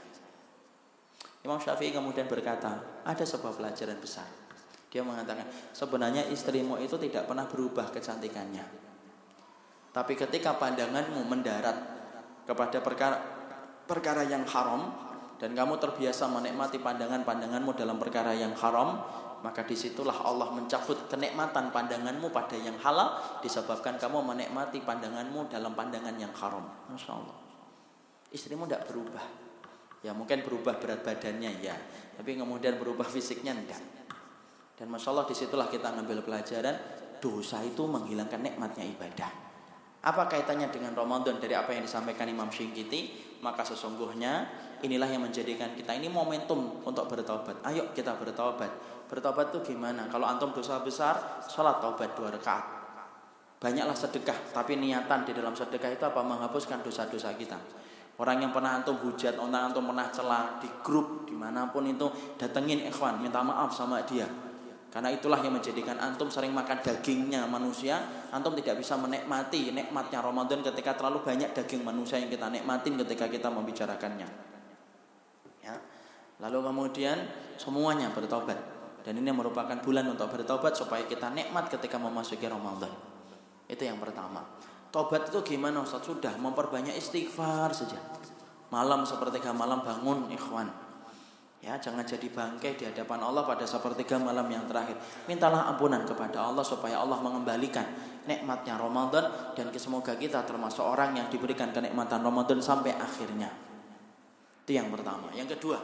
S1: Imam Syafi'i kemudian berkata, ada sebuah pelajaran besar. Dia mengatakan, sebenarnya istrimu itu tidak pernah berubah kecantikannya. Tapi ketika pandanganmu mendarat kepada perkara perkara yang haram dan kamu terbiasa menikmati pandangan-pandanganmu dalam perkara yang haram, maka disitulah Allah mencabut kenikmatan pandanganmu pada yang halal disebabkan kamu menikmati pandanganmu dalam pandangan yang haram. Masya Allah. Istrimu tidak berubah. Ya mungkin berubah berat badannya ya, tapi kemudian berubah fisiknya tidak. Dan Masya Allah disitulah kita ngambil pelajaran, dosa itu menghilangkan nikmatnya ibadah. Apa kaitannya dengan Ramadan dari apa yang disampaikan Imam Syinqiti? Maka sesungguhnya inilah yang menjadikan kita ini momentum untuk bertobat. Ayo kita bertobat. Bertobat itu gimana? Kalau antum dosa besar, sholat taubat dua rakaat. Banyaklah sedekah, tapi niatan di dalam sedekah itu apa? Menghapuskan dosa-dosa kita. Orang yang pernah antum hujat, orang antum pernah celah di grup dimanapun itu, datengin ikhwan, minta maaf sama dia. Karena itulah yang menjadikan antum sering makan dagingnya manusia. Antum tidak bisa menikmati nikmatnya Ramadan ketika terlalu banyak daging manusia yang kita nikmatin ketika kita membicarakannya ya. Lalu kemudian semuanya bertobat. Dan ini merupakan bulan untuk bertobat supaya kita nikmat ketika memasuki Ramadan. Itu yang pertama. Tobat itu gimana Ustaz? Sudah memperbanyak istighfar saja. Malam sepertiga malam bangun ikhwan. Ya, jangan jadi bangkai di hadapan Allah pada sepertiga malam yang terakhir. Mintalah ampunan kepada Allah supaya Allah mengembalikan nikmatnya Ramadan dan semoga kita termasuk orang yang diberikan kenikmatan Ramadan sampai akhirnya. Itu yang pertama. Yang kedua.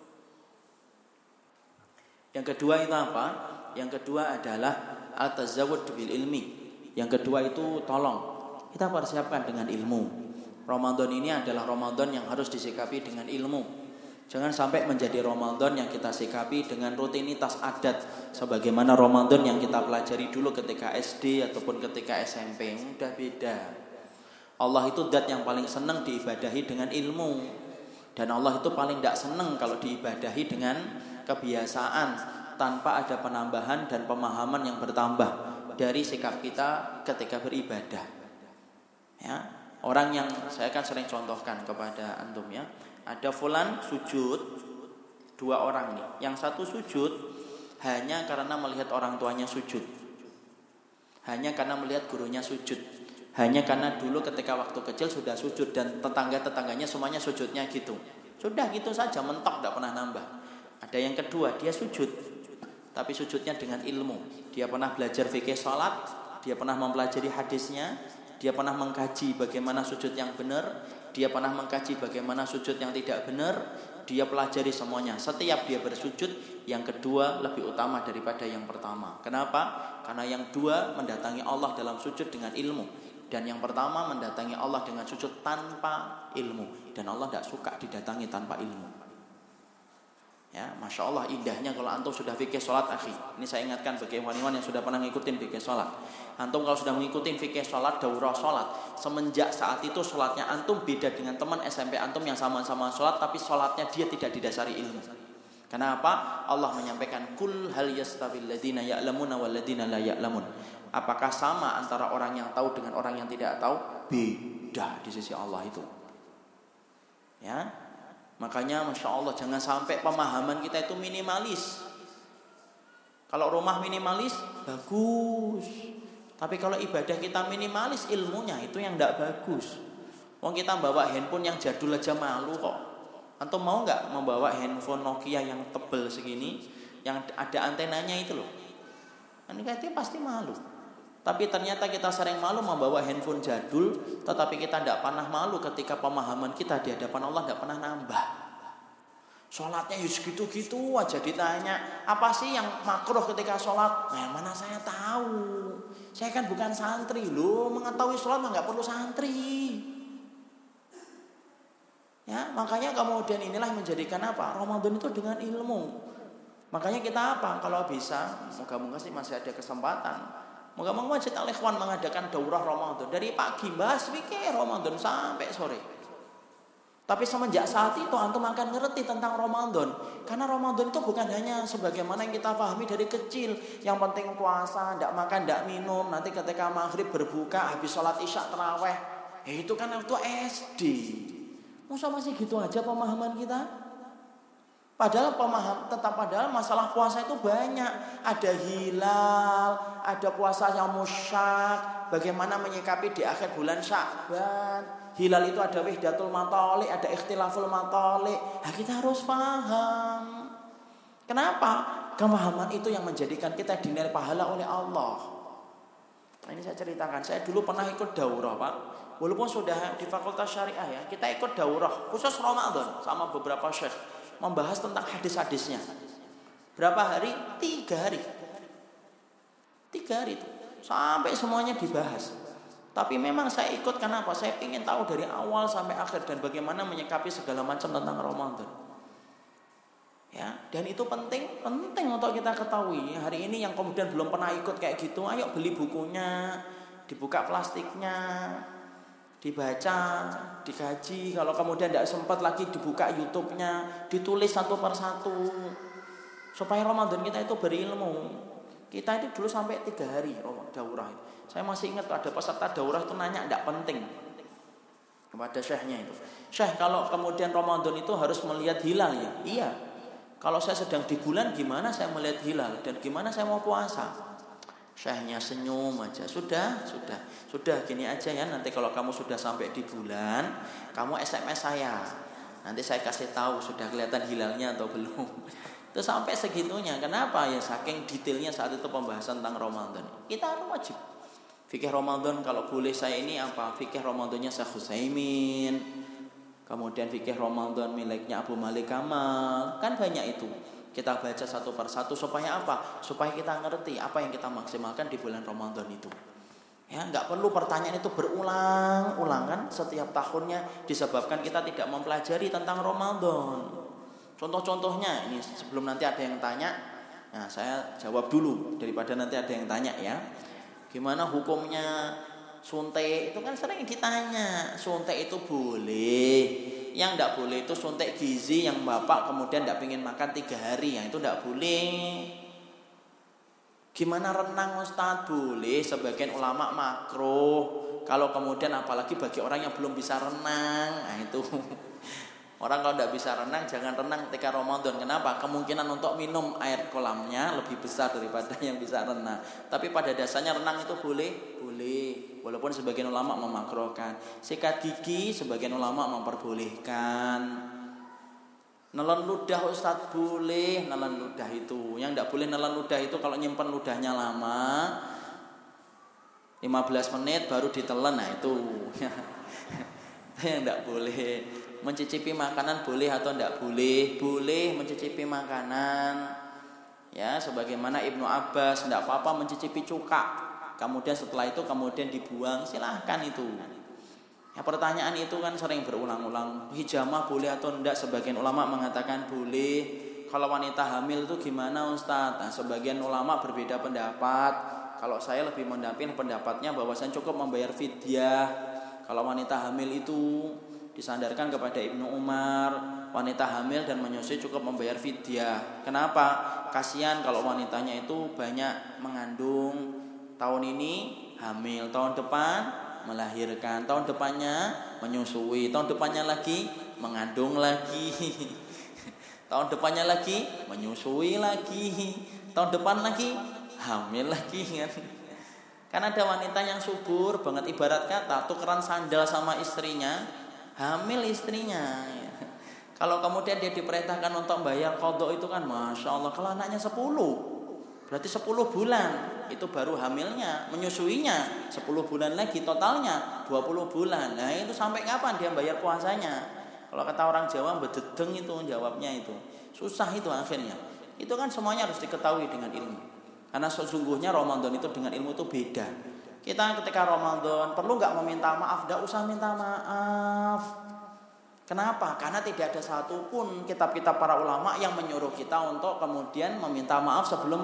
S1: Yang kedua itu apa? Yang kedua adalah at-tazawwud bil ilmi. Yang kedua itu tolong kita persiapkan dengan ilmu. Ramadan ini adalah Ramadan yang harus disikapi dengan ilmu. Jangan sampai menjadi Ramadan yang kita sikapi dengan rutinitas adat sebagaimana Ramadan yang kita pelajari dulu ketika S D ataupun ketika S M P. Udah beda. Allah itu zat yang paling senang diibadahi dengan ilmu. Dan Allah itu paling tidak senang kalau diibadahi dengan kebiasaan tanpa ada penambahan dan pemahaman yang bertambah dari sikap kita ketika beribadah. Ya, orang yang saya kan sering contohkan kepada antum ya. Ada fulan sujud, dua orang nih. Yang satu sujud hanya karena melihat orang tuanya sujud. Hanya karena melihat gurunya sujud. Hanya karena dulu ketika waktu kecil sudah sujud dan tetangga-tetangganya semuanya sujudnya gitu. Sudah gitu saja, mentok, tidak pernah nambah. Ada yang kedua, dia sujud. Tapi sujudnya dengan ilmu. Dia pernah belajar fikih salat, dia pernah mempelajari hadisnya, dia pernah mengkaji bagaimana sujud yang benar, dia pernah mengkaji bagaimana sujud yang tidak benar, dia pelajari semuanya. Setiap dia bersujud, yang kedua lebih utama daripada yang pertama. Kenapa? Karena yang dua mendatangi Allah dalam sujud dengan ilmu, dan yang pertama mendatangi Allah dengan sujud tanpa ilmu. Dan Allah tidak suka didatangi tanpa ilmu. Ya, masya Allah indahnya kalau antum sudah fikih sholat, akhi. Ini saya ingatkan bagi ikhwan-ikhwan yang sudah pernah ngikutin fikih sholat. Antum kalau sudah mengikuti fikih sholat, daurah sholat, semenjak saat itu sholatnya antum beda dengan teman S M P antum yang sama-sama sholat, tapi sholatnya dia tidak didasari ilmu. Kenapa? Allah menyampaikan kul hal yastawil ladzina ya'lamuna wal ladzina la ya'lamun. Apakah sama antara orang yang tahu dengan orang yang tidak tahu? Beda di sisi Allah itu. Ya. Makanya masya Allah jangan sampai pemahaman kita itu minimalis. Kalau rumah minimalis bagus, tapi kalau ibadah kita minimalis ilmunya itu yang tidak bagus. Wong kita bawa handphone yang jadul aja malu kok. Antum mau nggak membawa handphone Nokia yang tebel segini, yang ada antenanya itu loh? Kan kita pasti malu. Tapi ternyata kita sering malu membawa handphone jadul, tetapi kita tidak pernah malu ketika pemahaman kita di hadapan Allah tidak pernah nambah. Sholatnya ya segitu-gitu aja, ditanya apa sih yang makruh ketika sholat? Nah, mana saya tahu. Saya kan bukan santri loh, mengetahui sholat mah nggak perlu santri. Ya, makanya kemudian inilah yang menjadikan apa? Ramadan itu dengan ilmu. Makanya kita apa? Kalau bisa, moga-moga sih masih ada kesempatan. Moga-moga Masjid Al-Ikhwan mengadakan daurah Ramadan dari pagi bahas fikih Ramadan sampai sore. Tapi semenjak saat itu antum akan ngerti tentang Ramadan. Karena Ramadan itu bukan hanya sebagaimana yang kita pahami dari kecil. Yang penting puasa, tidak makan, tidak minum. Nanti ketika maghrib berbuka, habis sholat isya terawih. Ya itu kan waktu S D. Masa masih gitu aja pemahaman kita? Padahal pemaham, tetap padahal masalah puasa itu banyak. Ada hilal, ada puasa yang musyak, bagaimana menyikapi di akhir bulan Sya'ban. Hilal itu ada wihdatul matali, ada ikhtilaful matali. Nah, kita harus paham. Kenapa? Pemahaman itu yang menjadikan kita dinilai pahala oleh Allah. Nah, ini saya ceritakan. Saya dulu pernah ikut daurah, Pak. Walaupun sudah di Fakultas Syariah ya, kita ikut daurah khusus Ramadan sama beberapa syekh. Membahas tentang hadis-hadisnya. Berapa hari? Tiga hari. Tiga hari itu. Sampai semuanya dibahas. Tapi memang saya ikut karena apa? Saya ingin tahu dari awal sampai akhir dan bagaimana menyikapi segala macam tentang Ramadan. Ya, dan itu penting, penting untuk kita ketahui. Hari ini yang kemudian belum pernah ikut kayak gitu, ayo beli bukunya, dibuka plastiknya, dibaca, dikaji. Kalau kemudian tidak sempat lagi dibuka YouTube-nya, ditulis satu persatu supaya Ramadan kita itu berilmu. Kita itu dulu sampai tiga hari daurah. Saya masih ingat ada peserta daurah itu nanya tidak penting kepada syekhnya itu. Syekh, kalau kemudian Ramadan itu harus melihat hilal ya? Iya. Kalau saya sedang di bulan gimana saya melihat hilal dan gimana saya mau puasa? Syekhnya senyum aja. Sudah, sudah. Sudah gini aja ya. Nanti kalau kamu sudah sampai di bulan, kamu S M S saya. Nanti saya kasih tahu sudah kelihatan hilalnya atau belum. Itu sampai segitunya. Kenapa? Ya saking detailnya saat itu pembahasan tentang Ramadan. Kita harus wajib. Fikih Ramadan kalau boleh saya ini apa? Fikih Ramadannya Syekh Utsaimin. Kemudian fikih Ramadan miliknya Abu Malik Kamal. Kan banyak itu. Kita baca satu persatu supaya apa? Supaya kita ngerti apa yang kita maksimalkan di bulan Ramadan itu. Ya, nggak perlu pertanyaan itu berulang-ulang kan setiap tahunnya disebabkan kita tidak mempelajari tentang Ramadan. Contoh-contohnya ini sebelum nanti ada yang tanya, nah saya jawab dulu daripada nanti ada yang tanya ya. Gimana hukumnya suntik? Itu kan sering ditanya. Suntik itu boleh. Yang tidak boleh itu suntik gizi yang bapak kemudian tidak ingin makan tiga hari, yang itu tidak boleh. Gimana renang Ustaz? Boleh, sebagian ulama makruh. Kalau kemudian apalagi bagi orang yang belum bisa renang, nah itu orang kalau tidak bisa renang jangan renang ketika Ramadan. Kenapa? Kemungkinan untuk minum air kolamnya lebih besar daripada yang bisa renang. Tapi pada dasarnya renang itu boleh, boleh. Walaupun sebagian ulama memakruhkan. Sikat gigi sebagian ulama memperbolehkan. Nelen ludah Ustaz boleh, nelen ludah itu. Yang tidak boleh nelen ludah itu kalau nyimpen ludahnya lama. lima belas menit baru ditelan, nah itu itu yang tidak boleh. Mencicipi makanan boleh atau tidak boleh? Boleh mencicipi makanan. Ya, sebagaimana Ibnu Abbas tidak apa-apa mencicipi cuka. Kemudian setelah itu kemudian dibuang, silahkan itu. Ya, pertanyaan itu kan sering berulang-ulang. Hijamah boleh atau tidak? Sebagian ulama mengatakan boleh. Kalau wanita hamil itu gimana Ustaz? Nah, sebagian ulama berbeda pendapat. Kalau saya lebih mendamping pendapatnya bahwasanya cukup membayar fidyah. Kalau wanita hamil itu disandarkan kepada Ibnu Umar, wanita hamil dan menyusui cukup membayar fidyah. Kenapa? Kasihan kalau wanitanya itu banyak mengandung. Tahun ini hamil, tahun depan melahirkan, tahun depannya menyusui, tahun depannya lagi mengandung lagi, tahun depannya lagi menyusui lagi, tahun depan lagi hamil lagi kan. Kan ada wanita yang subur banget, ibarat kata tukeran sandal sama istrinya, hamil istrinya. Kalau kemudian dia diperintahkan untuk bayar qadha itu kan masya Allah. Kalau anaknya sepuluh, berarti sepuluh bulan itu baru hamilnya, menyusuinya sepuluh bulan lagi, totalnya dua puluh bulan. Nah itu sampai kapan dia bayar puasanya? Kalau kata orang Jawa bededeng itu jawabnya itu. Susah itu akhirnya. Itu kan semuanya harus diketahui dengan ilmu. Karena sesungguhnya Ramadan itu dengan ilmu itu beda. Kita ketika Ramadan perlu nggak meminta maaf? Nggak usah minta maaf. Kenapa? Karena tidak ada satupun kitab-kitab para ulama yang menyuruh kita untuk kemudian meminta maaf sebelum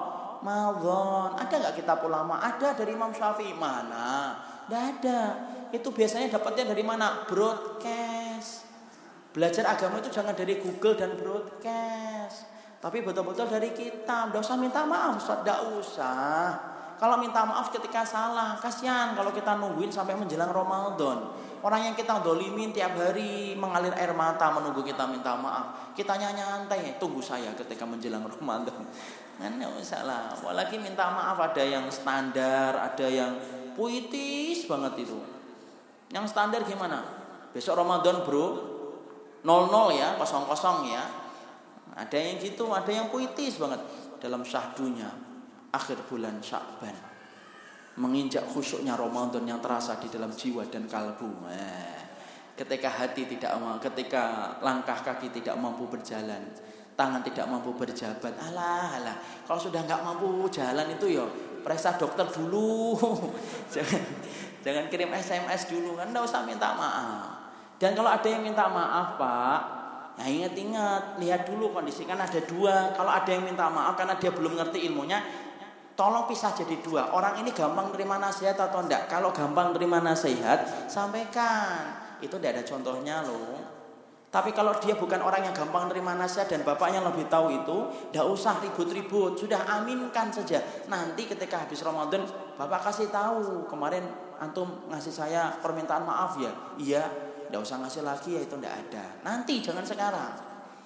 S1: Ramadan. Ada nggak kitab ulama? Ada dari Imam Syafi'i. Mana? Tidak ada. Itu biasanya dapatnya dari mana? Broadcast. Belajar agama itu jangan dari Google dan broadcast, tapi betul-betul dari kitab. Tidak usah minta maaf, Ustaz. Tidak usah. Kalau minta maaf ketika salah, kasihan kalau kita nungguin sampai menjelang Ramadan. Orang yang kita dolimin tiap hari mengalir air mata menunggu kita minta maaf. Kitanya nyantai, tunggu saya ketika menjelang Ramadan. Kan enggak usah lah. Apalagi minta maaf ada yang standar, ada yang puitis banget itu. Yang standar gimana? Besok Ramadan bro, nol nol ya, kosong kosong ya. Ada yang gitu, ada yang puitis banget. Dalam syahdunya akhir bulan Sya'ban, menginjak khusyuknya Ramadan yang terasa di dalam jiwa dan kalbu. Eh, ketika hati tidak mau, ketika langkah kaki tidak mampu berjalan, tangan tidak mampu berjabat. Alah, alah. Kalau sudah nggak mampu jalan itu ya periksa dokter dulu. jangan, jangan kirim S M S dulu kan, nggak usah minta maaf. Dan kalau ada yang minta maaf Pak, nah ingat-ingat, lihat dulu kondisi, kan ada dua. Kalau ada yang minta maaf karena dia belum ngerti ilmunya, tolong pisah jadi dua. Orang ini gampang terima nasihat atau enggak? Kalau gampang terima nasihat, sampaikan. Itu tidak ada contohnya loh. Tapi kalau dia bukan orang yang gampang terima nasihat dan bapaknya lebih tahu itu, tidak usah ribut-ribut. Sudah aminkan saja. Nanti ketika habis Ramadan, bapak kasih tahu, kemarin antum ngasih saya permintaan maaf ya. Iya, tidak usah ngasih lagi ya, itu tidak ada. Nanti, jangan sekarang.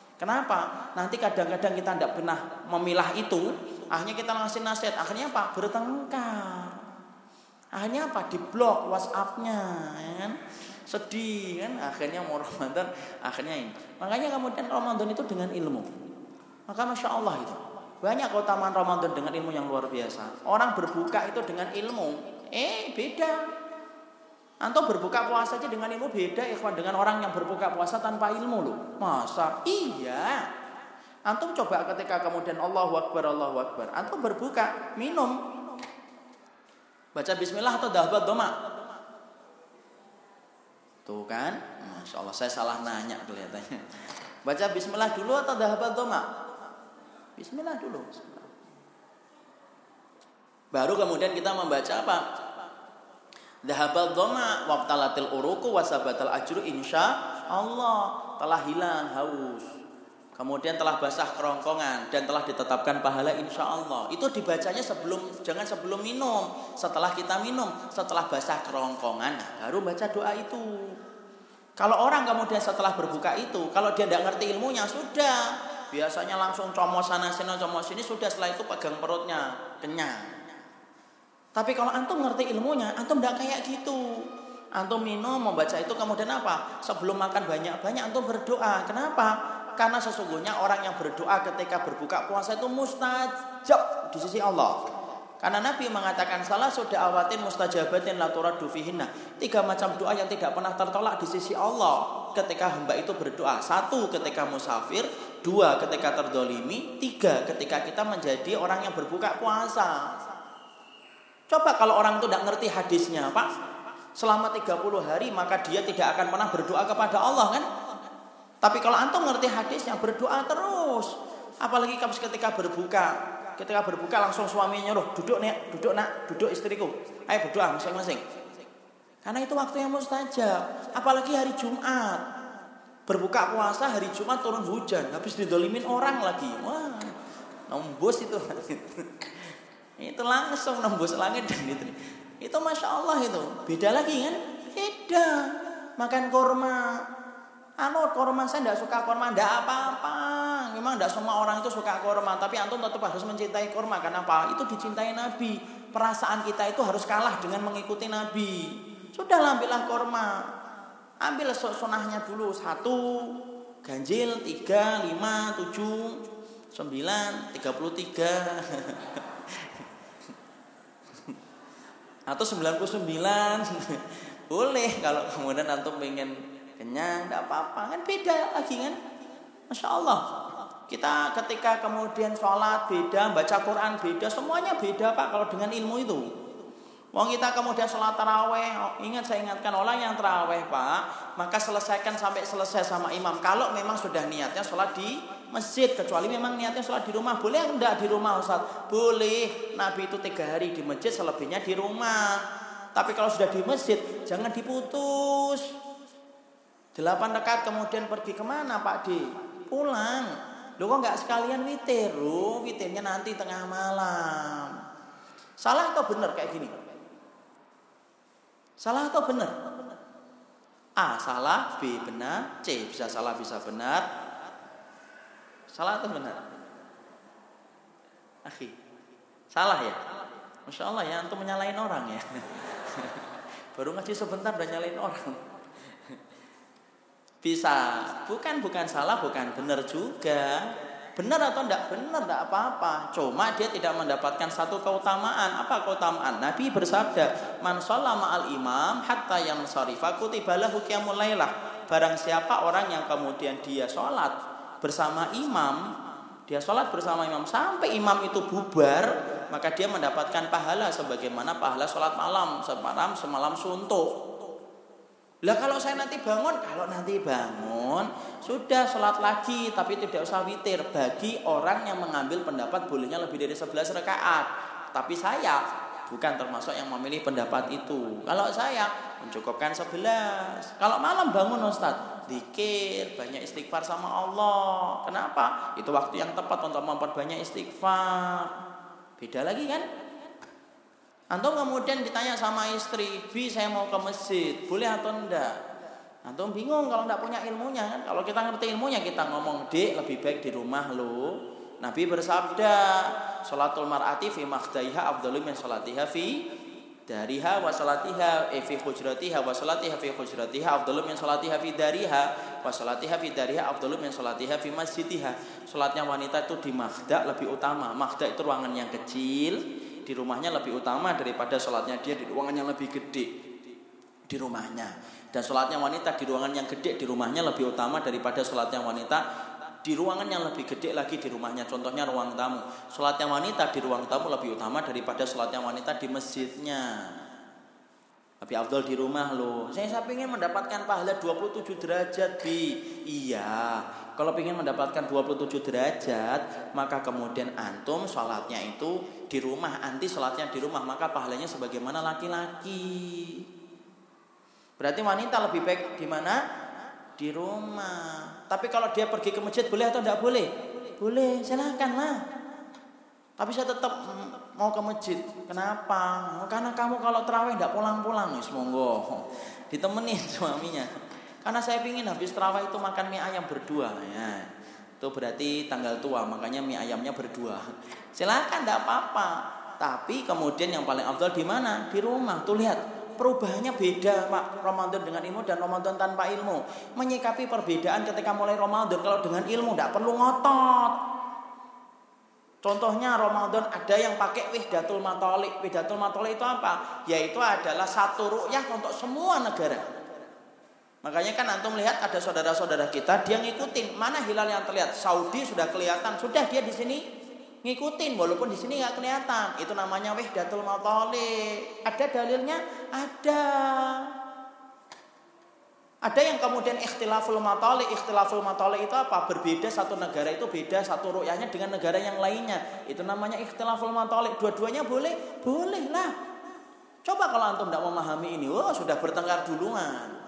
S1: Kenapa? Nanti kadang-kadang kita tidak pernah memilah itu. Akhirnya kita ngasih nasihat, akhirnya apa? Bertengkar. Akhirnya apa? Diblok WhatsApp-nya, ya kan? Sedih kan? Akhirnya mau Ramadan, akhirnya ini. Makanya kemudian Ramadan itu dengan ilmu. Maka masya Allah itu banyak keutamaan Ramadan dengan ilmu yang luar biasa. Orang berbuka itu dengan ilmu, eh beda. Antum berbuka puasa aja dengan ilmu beda, ikhwan, dengan orang yang berbuka puasa tanpa ilmu loh. Masa? Iya. Antum coba ketika kemudian Allahu Akbar, Allahu Akbar, antum berbuka, minum, baca bismillah atau dhahabat doma? Tuh kan, masya Allah, saya salah nanya kelihatannya. Baca bismillah dulu atau dhahabat doma? Bismillah dulu. Baru kemudian kita membaca apa? Dhahabat doma wabtalatil uruku wasabatal ajru insya Allah. Telah hilang haus, kemudian telah basah kerongkongan dan telah ditetapkan pahala insya Allah. Itu dibacanya sebelum, jangan sebelum minum. Setelah kita minum, setelah basah kerongkongan, baru baca doa itu. Kalau orang kemudian setelah berbuka itu, kalau dia tidak ngerti ilmunya, sudah biasanya langsung comos sana sini, comos sini, sudah setelah itu pegang perutnya, kenyang. Tapi kalau antum ngerti ilmunya, antum tidak kayak gitu. Antum minum, membaca itu, kemudian apa? Sebelum makan banyak-banyak, antum berdoa. Kenapa? Karena sesungguhnya orang yang berdoa ketika berbuka puasa itu mustajab di sisi Allah. Karena Nabi mengatakan salah sudah awatin mustajabatin la turaddu fihinna. Tiga macam doa yang tidak pernah tertolak di sisi Allah ketika hamba itu berdoa. Satu, ketika musafir. Dua, ketika terdolimi. Tiga, ketika kita menjadi orang yang berbuka puasa. Coba kalau orang itu tidak ngerti hadisnya, Pak, selama tiga puluh hari maka dia tidak akan pernah berdoa kepada Allah, kan? Tapi kalau antum ngerti hadisnya, berdoa terus. Apalagi ketika berbuka. Ketika berbuka langsung suaminya nyuruh, duduk nek, duduk nak, duduk istriku. Ayo berdoa masing-masing. Karena itu waktu yang mustajab. Apalagi hari Jumat. Berbuka puasa hari Jumat turun hujan, habis didolimin orang lagi. Wah, nembus itu. Itu langsung nembus langit dan itu. Itu Masya Allah itu. Beda lagi kan? Beda. Makan kurma. Anu kurma saya tidak suka kurma, tidak apa-apa. Memang tidak semua orang itu suka kurma, tapi antum tetap harus mencintai kurma. Kenapa? Itu dicintai Nabi. Perasaan kita itu harus kalah dengan mengikuti Nabi. Sudahlah, ambillah kurma. Ambil sunahnya dulu. Satu, ganjil, tiga, lima, tujuh, sembilan, tiga puluh tiga. Atau sembilan puluh sembilan. Boleh kalau kemudian antum pengen kenyang, tidak apa-apa. Kan beda lagi kan? Masya Allah. Kita ketika kemudian sholat beda, baca Quran beda, semuanya beda Pak kalau dengan ilmu itu. Wong kita kemudian sholat taraweh, ingat saya ingatkan orang yang taraweh Pak, maka selesaikan sampai selesai sama imam. Kalau memang sudah niatnya sholat di masjid, kecuali memang niatnya sholat di rumah, boleh enggak di rumah Ustaz? Boleh. Nabi itu tiga hari di masjid, selebihnya di rumah. Tapi kalau sudah di masjid, jangan diputus. Delapan rakaat kemudian pergi kemana Pak D? Pulang. Loh kok nggak sekalian witir? Loh witirnya nanti tengah malam. Salah atau benar kayak gini? Salah atau benar? A salah, B benar, C bisa salah bisa benar. Salah atau benar? Akhi, salah ya? Masya Allah ya, antum menyalahin orang ya. Baru ngaji sebentar udah nyalain orang. Bisa, bukan bukan salah, bukan benar juga. Benar atau enggak? Benar, enggak apa-apa. Cuma dia tidak mendapatkan satu keutamaan. Apa keutamaan? Nabi bersabda, "Man shalla ma'al imam hatta yansarifa kutiba lahu qiyamul lailah." Barang siapa orang yang kemudian dia sholat bersama imam, dia sholat bersama imam sampai imam itu bubar, maka dia mendapatkan pahala sebagaimana pahala sholat malam, semalam semalam suntuk. Lah kalau saya nanti bangun, kalau nanti bangun sudah sholat lagi, tapi tidak usah witir. Bagi orang yang mengambil pendapat bolehnya lebih dari sebelas rakaat. Tapi saya bukan termasuk yang memilih pendapat itu. Kalau saya mencukupkan sebelas. Kalau malam bangun Ustaz, zikir, banyak istighfar sama Allah. Kenapa? Itu waktu yang tepat untuk memperbanyak istighfar. Beda lagi kan? Antum kemudian ditanya sama istri, "Bi, saya mau ke masjid, boleh atau enggak?" Antum bingung kalau enggak punya ilmunya kan? Kalau kita ngerti ilmunya kita ngomong, "Dek, lebih baik di rumah lo." Nabi bersabda, "Sholatul mar'ati fi makhdaiha afdalu min sholatiha fi dariha wa sholatiha eh, fi hujratiha wa sholatiha fi hujratiha afdalu min sholatiha fi dariha wa sholatiha fi dariha afdalu min sholatiha fi masjidiha." Sholatnya wanita itu di makhda lebih utama. Makhda itu ruangan yang kecil di rumahnya lebih utama daripada sholatnya dia di ruangan yang lebih gede di rumahnya. Dan sholatnya wanita di ruangan yang gede di rumahnya lebih utama daripada sholatnya wanita di ruangan yang lebih gede lagi di rumahnya. Contohnya ruang tamu. Sholatnya wanita di ruang tamu lebih utama daripada sholatnya wanita di masjidnya. Lebih afdal di rumah loh. Saya, saya ingin mendapatkan pahala dua puluh tujuh derajat Bi. Iya. Kalau ingin mendapatkan dua puluh tujuh derajat, maka kemudian antum sholatnya itu di rumah, anti sholatnya di rumah, maka pahalanya sebagaimana laki-laki. Berarti wanita lebih baik di mana? Di rumah. Tapi kalau dia pergi ke masjid boleh atau tidak boleh? Boleh, silakan lah. Tapi saya tetap mau ke masjid. Kenapa? Karena kamu kalau tarawih tidak pulang-pulang, wis monggo. Ditemenin suaminya. Karena saya ingin habis tarawih itu makan mie ayam berdua ya. Itu berarti tanggal tua, makanya mie ayamnya berdua. Silakan, tidak apa-apa. Tapi kemudian yang paling afdal di mana? Di rumah. Tuh lihat, perubahannya beda Pak. Ramadan dengan ilmu dan Ramadan tanpa ilmu. Menyikapi perbedaan ketika mulai Ramadan, kalau dengan ilmu tidak perlu ngotot.
S2: Contohnya Ramadan ada yang pakai Wihdatul Matoliq. Wihdatul Matoliq itu apa? Yaitu adalah satu ru'yah untuk semua negara. Makanya kan antum lihat ada saudara-saudara kita dia ngikutin mana hilal yang terlihat. Saudi sudah kelihatan, sudah dia di sini ngikutin walaupun di sini nggak kelihatan. Itu namanya Wihdatul Matoliq. Ada dalilnya? Ada. Ada yang kemudian ikhtilaful matoliq. Ikhtilaful matoliq itu apa? Berbeda satu negara itu beda satu ru'yahnya dengan negara yang lainnya. Itu namanya ikhtilaful matoliq. Dua-duanya boleh? Boleh lah. Coba kalau antum tidak memahami ini, wah sudah bertengkar duluan.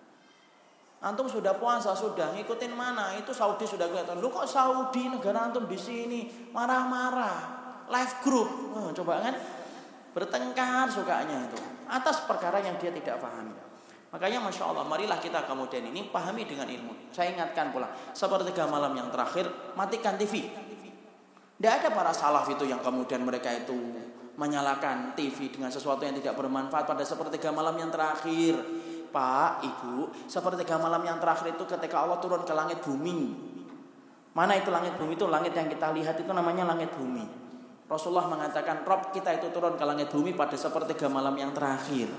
S2: Antum sudah puasa, sudah ngikutin mana? Itu Saudi sudah kelihatan. Lu kok Saudi negara antum di sini marah-marah. Live group. Oh, coba kan bertengkar sukanya itu atas perkara yang dia tidak pahami. Makanya Masya Allah, marilah kita kemudian ini pahami dengan ilmu. Saya ingatkan pula, sepertiga malam yang terakhir, matikan T V. Tidak ada para salaf itu yang kemudian mereka itu menyalakan T V dengan sesuatu yang tidak bermanfaat pada sepertiga malam yang terakhir. Pak, Ibu, sepertiga malam yang terakhir itu ketika Allah turun ke langit bumi. Mana itu langit bumi? Itu langit yang kita lihat itu namanya langit bumi. Rasulullah mengatakan, Rob kita itu turun ke langit bumi pada sepertiga malam yang terakhir.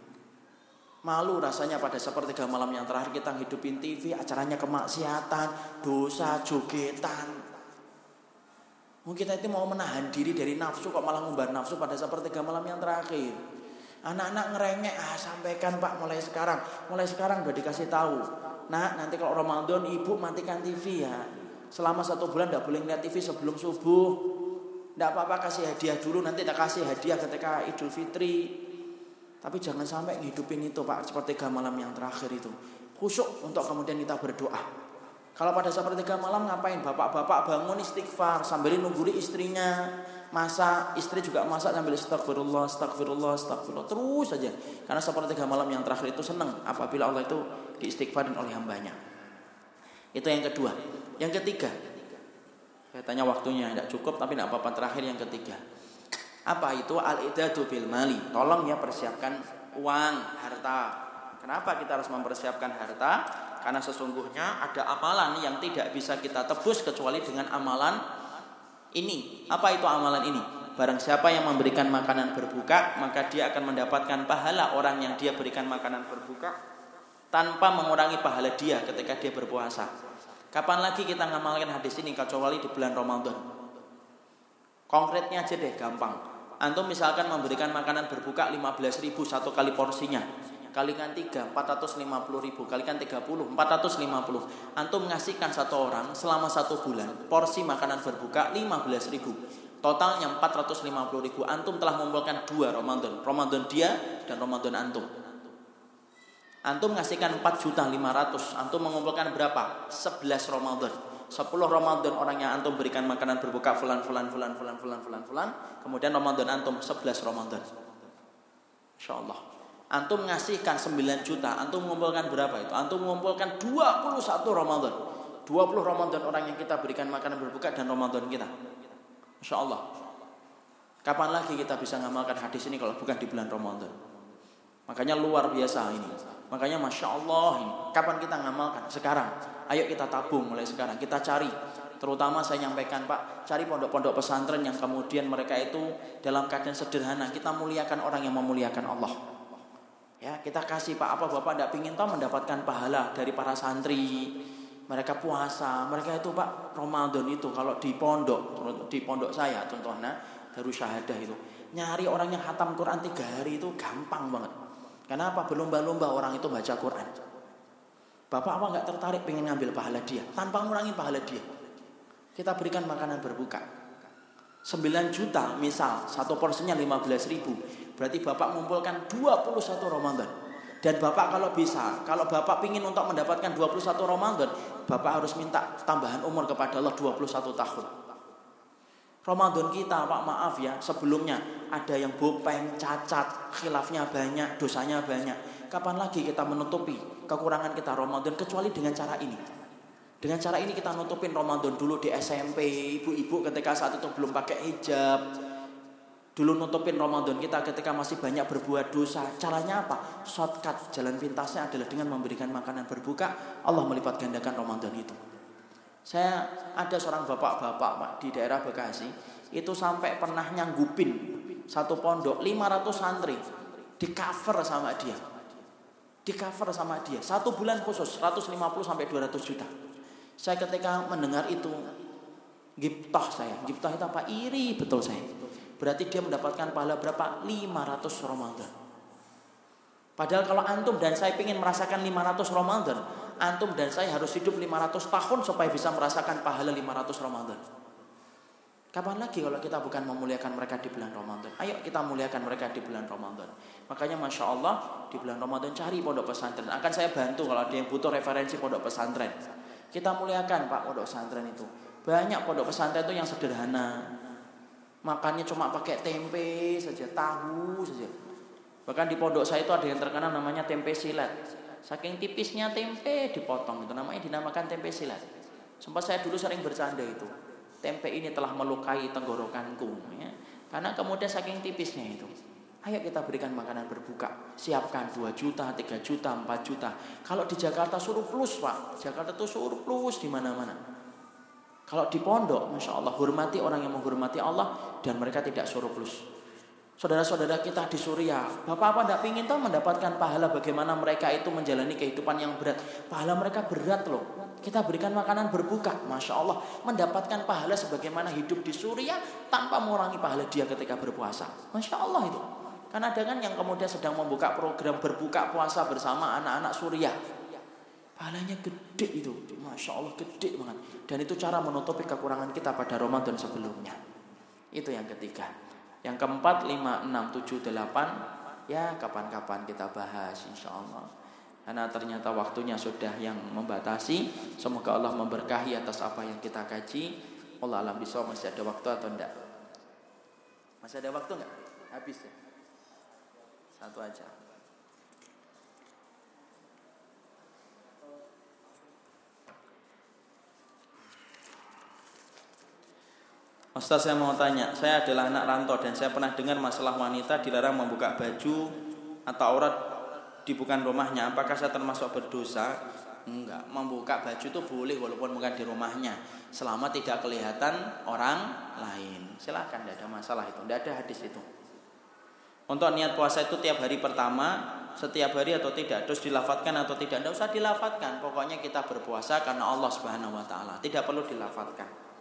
S2: Malu rasanya pada sepertiga malam yang terakhir kita hidupin T V, acaranya kemaksiatan, dosa, jogetan. Mungkin kita itu mau menahan diri dari nafsu kok malah ngumbar nafsu pada sepertiga malam yang terakhir. Anak-anak ngerengek, ah sampaikan Pak mulai sekarang, mulai sekarang udah dikasih tahu. Nah nanti kalau Ramadan ibu matikan T V ya. Selama satu bulan tidak boleh lihat T V sebelum subuh. Tidak apa-apa kasih hadiah dulu, nanti kita kasih hadiah ketika Idul Fitri. Tapi jangan sampai ngidupin itu Pak sepertiga malam yang terakhir itu. Khusyuk untuk kemudian kita berdoa. Kalau pada sepertiga malam ngapain? Bapak-bapak bangun istighfar sambil nungguri istrinya. Masak, istri juga masak sambil astagfirullah, astagfirullah, astagfirullah. Terus saja. Karena sepertiga malam yang terakhir itu senang apabila Allah itu diistighfarin oleh hambanya. Itu yang kedua. Yang ketiga. Saya tanya waktunya tidak cukup tapi tidak apa-apa, terakhir yang ketiga. Apa itu? Al-idadu bil mali. Tolong ya persiapkan uang, harta. Kenapa kita harus mempersiapkan harta? Karena sesungguhnya ada amalan yang tidak bisa kita tebus kecuali dengan amalan ini. Apa itu amalan ini? Barang siapa yang memberikan makanan berbuka, maka dia akan mendapatkan pahala orang yang dia berikan makanan berbuka tanpa mengurangi pahala dia ketika dia berpuasa. Kapan lagi kita ngamalkan hadis ini kecuali di bulan Ramadan? Konkretnya aja deh, gampang. Antum misalkan memberikan makanan berbuka lima belas ribu satu kali porsinya. Kalikan tiga, empat ratus lima puluh ribu. Kalikan tiga puluh, empat ratus lima puluh. Antum ngasihkan satu orang selama satu bulan porsi makanan berbuka lima belas ribu. Totalnya empat ratus lima puluh ribu. Antum telah mengumpulkan dua Ramadan. Ramadan dia dan Ramadan antum. Antum ngasihkan empat juta lima ratus. Antum mengumpulkan berapa? sebelas Ramadan. sepuluh Ramadan orang yang antum berikan makanan berbuka fulan fulan fulan fulan fulan fulan fulan. Kemudian Ramadan antum sebelas Ramadan. Insyaallah. Antum ngasihkan sembilan juta, antum mengumpulkan berapa itu? Antum mengumpulkan dua puluh satu Ramadan. dua puluh Ramadan orang yang kita berikan makanan berbuka dan Ramadan kita. Insyaallah. Kapan lagi kita bisa ngamalkan hadis ini kalau bukan di bulan Ramadan? Makanya luar biasa ini. Makanya Masya Allah ini. Kapan kita ngamalkan? Sekarang. Ayo kita tabung mulai sekarang. Kita cari. Terutama saya nyampaikan Pak, cari pondok-pondok pesantren yang kemudian mereka itu dalam keadaan sederhana. Kita muliakan orang yang memuliakan Allah. Ya, kita kasih Pak, apa Bapak tidak ingin tahu mendapatkan pahala dari para santri. Mereka puasa, mereka itu Pak Ramadan itu kalau di pondok, di pondok saya contohnya Darus Syahadah itu nyari orang yang khatam Quran tiga hari itu gampang banget. Kenapa? Berlomba-lomba orang itu baca Quran. Bapak apa nggak tertarik pengen ngambil pahala dia tanpa mengurangi pahala dia? Kita berikan makanan berbuka sembilan juta misal, satu porsinya lima belas ribu. Berarti Bapak mengumpulkan dua puluh satu Ramadan. Dan Bapak kalau bisa, kalau Bapak ingin untuk mendapatkan dua puluh satu Ramadan, Bapak harus minta tambahan umur kepada Allah dua puluh satu tahun. Ramadan kita Pak maaf ya, sebelumnya ada yang bopeng, cacat, khilafnya banyak, dosanya banyak. Kapan lagi kita menutupi kekurangan kita Ramadan kecuali dengan cara ini? Dengan cara ini kita nutupin Ramadan dulu di S M P, ibu-ibu ketika saat itu belum pakai hijab. Dulu nutupin Ramadan kita ketika masih banyak berbuat dosa. Caranya apa? Shortcut, jalan pintasnya adalah dengan memberikan makanan berbuka. Allah melipat gandakan Ramadan itu. Saya ada seorang bapak-bapak Pak di daerah Bekasi, itu sampai pernah nyanggupin satu pondok lima ratus santri, di cover sama dia. Di cover sama dia. Satu bulan khusus seratus lima puluh sampai dua ratus juta. Saya ketika mendengar itu giptah saya. Giptah itu apa? Iri betul saya. Berarti dia mendapatkan pahala berapa? lima ratus Ramadan. Padahal kalau antum dan saya ingin merasakan lima ratus Ramadan, antum dan saya harus hidup lima ratus tahun supaya bisa merasakan pahala lima ratus Ramadan. Kapan lagi kalau kita bukan memuliakan mereka di bulan Ramadan? Ayo kita muliakan mereka di bulan Ramadan. Makanya Masya Allah di bulan Ramadan cari pondok pesantren. Akan saya bantu kalau ada yang butuh referensi pondok pesantren. Kita muliakan Pak pondok pesantren itu. Banyak pondok pesantren itu yang sederhana. Makannya cuma pakai tempe saja, tahu saja. Bahkan di pondok saya itu ada yang terkenal namanya tempe silat. Saking tipisnya tempe dipotong itu namanya dinamakan tempe silat. Sempat saya dulu sering bercanda itu. Tempe ini telah melukai tenggorokanku ya. Karena kemudian saking tipisnya itu. Ayo kita berikan makanan berbuka. Siapkan dua juta, tiga juta, empat juta. Kalau di Jakarta surplus Pak. Jakarta itu surplus di mana-mana. Kalau di pondok Masya Allah hormati orang yang menghormati Allah dan mereka tidak surplus. Saudara-saudara kita di Suriah, Bapak apa tidak ingin tahu mendapatkan pahala bagaimana mereka itu menjalani kehidupan yang berat. Pahala mereka berat loh. Kita berikan makanan berbuka, Masya Allah, mendapatkan pahala sebagaimana hidup di Suriah tanpa mengurangi pahala dia ketika berpuasa. Masya Allah itu. Karena ada kan yang kemudian sedang membuka program berbuka puasa bersama anak-anak Suriah. Pahalanya gede itu, Masya Allah gede banget. Dan itu cara menutupi kekurangan kita pada Ramadan sebelumnya. Itu yang ketiga. Yang keempat, lima, enam, tujuh, delapan, ya kapan-kapan kita bahas insya Allah. Karena ternyata waktunya sudah yang membatasi. Semoga Allah memberkahi atas apa yang kita kaji. Allah alam bisawab. Masih ada waktu atau enggak? Masih ada waktu enggak? Habis ya? Satu aja. Ustaz, saya mau tanya, saya adalah anak rantau dan saya pernah dengar masalah wanita dilarang membuka baju atau aurat di bukan rumahnya. Apakah saya termasuk berdosa? Enggak, membuka baju itu boleh walaupun bukan di rumahnya, selama tidak kelihatan orang lain. Silakan, tidak ada masalah itu, tidak ada hadis itu. Untuk niat puasa itu tiap hari pertama, setiap hari atau tidak, terus dilafatkan atau tidak, tidak usah dilafatkan. Pokoknya kita berpuasa karena Allah Subhanahu Wa Taala, tidak perlu dilafatkan.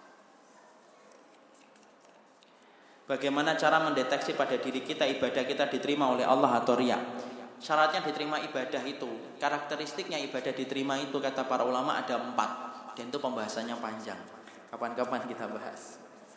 S2: Bagaimana cara mendeteksi pada diri kita ibadah kita diterima oleh Allah atau riya? Syaratnya diterima ibadah itu, karakteristiknya ibadah diterima itu kata para ulama ada empat, dan itu pembahasannya panjang. Kapan-kapan kita bahas.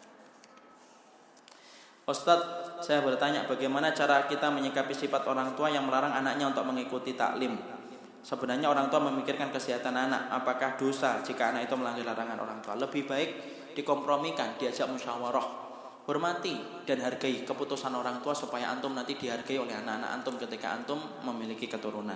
S2: Ustadz, saya bertanya bagaimana cara kita menyikapi sifat orang tua yang melarang anaknya untuk mengikuti taklim. Sebenarnya orang tua memikirkan kesehatan anak. Apakah dosa jika anak itu melanggar larangan orang tua? Lebih baik dikompromikan, diajak musyawarah. Hormati dan hargai keputusan orang tua supaya antum nanti dihargai oleh anak-anak antum ketika antum memiliki keturunan.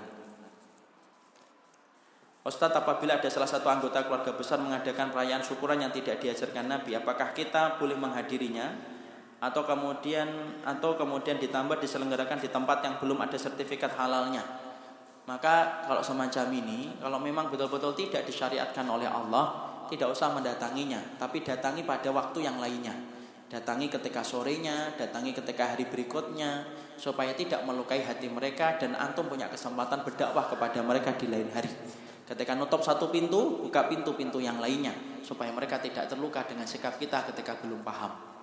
S2: Ustadz, apabila ada salah satu anggota keluarga besar mengadakan perayaan syukuran yang tidak diajarkan Nabi, apakah kita boleh menghadirinya atau kemudian atau kemudian ditambah diselenggarakan di tempat yang belum ada sertifikat halalnya? Maka kalau semacam ini, kalau memang betul-betul tidak disyariatkan oleh Allah, tidak usah mendatanginya, tapi datangi pada waktu yang lainnya. Datangi ketika sorenya, datangi ketika hari berikutnya, supaya tidak melukai hati mereka dan antum punya kesempatan berdakwah kepada mereka di lain hari. Ketika nutup satu pintu, buka pintu-pintu yang lainnya, supaya mereka tidak terluka dengan sikap kita ketika belum paham.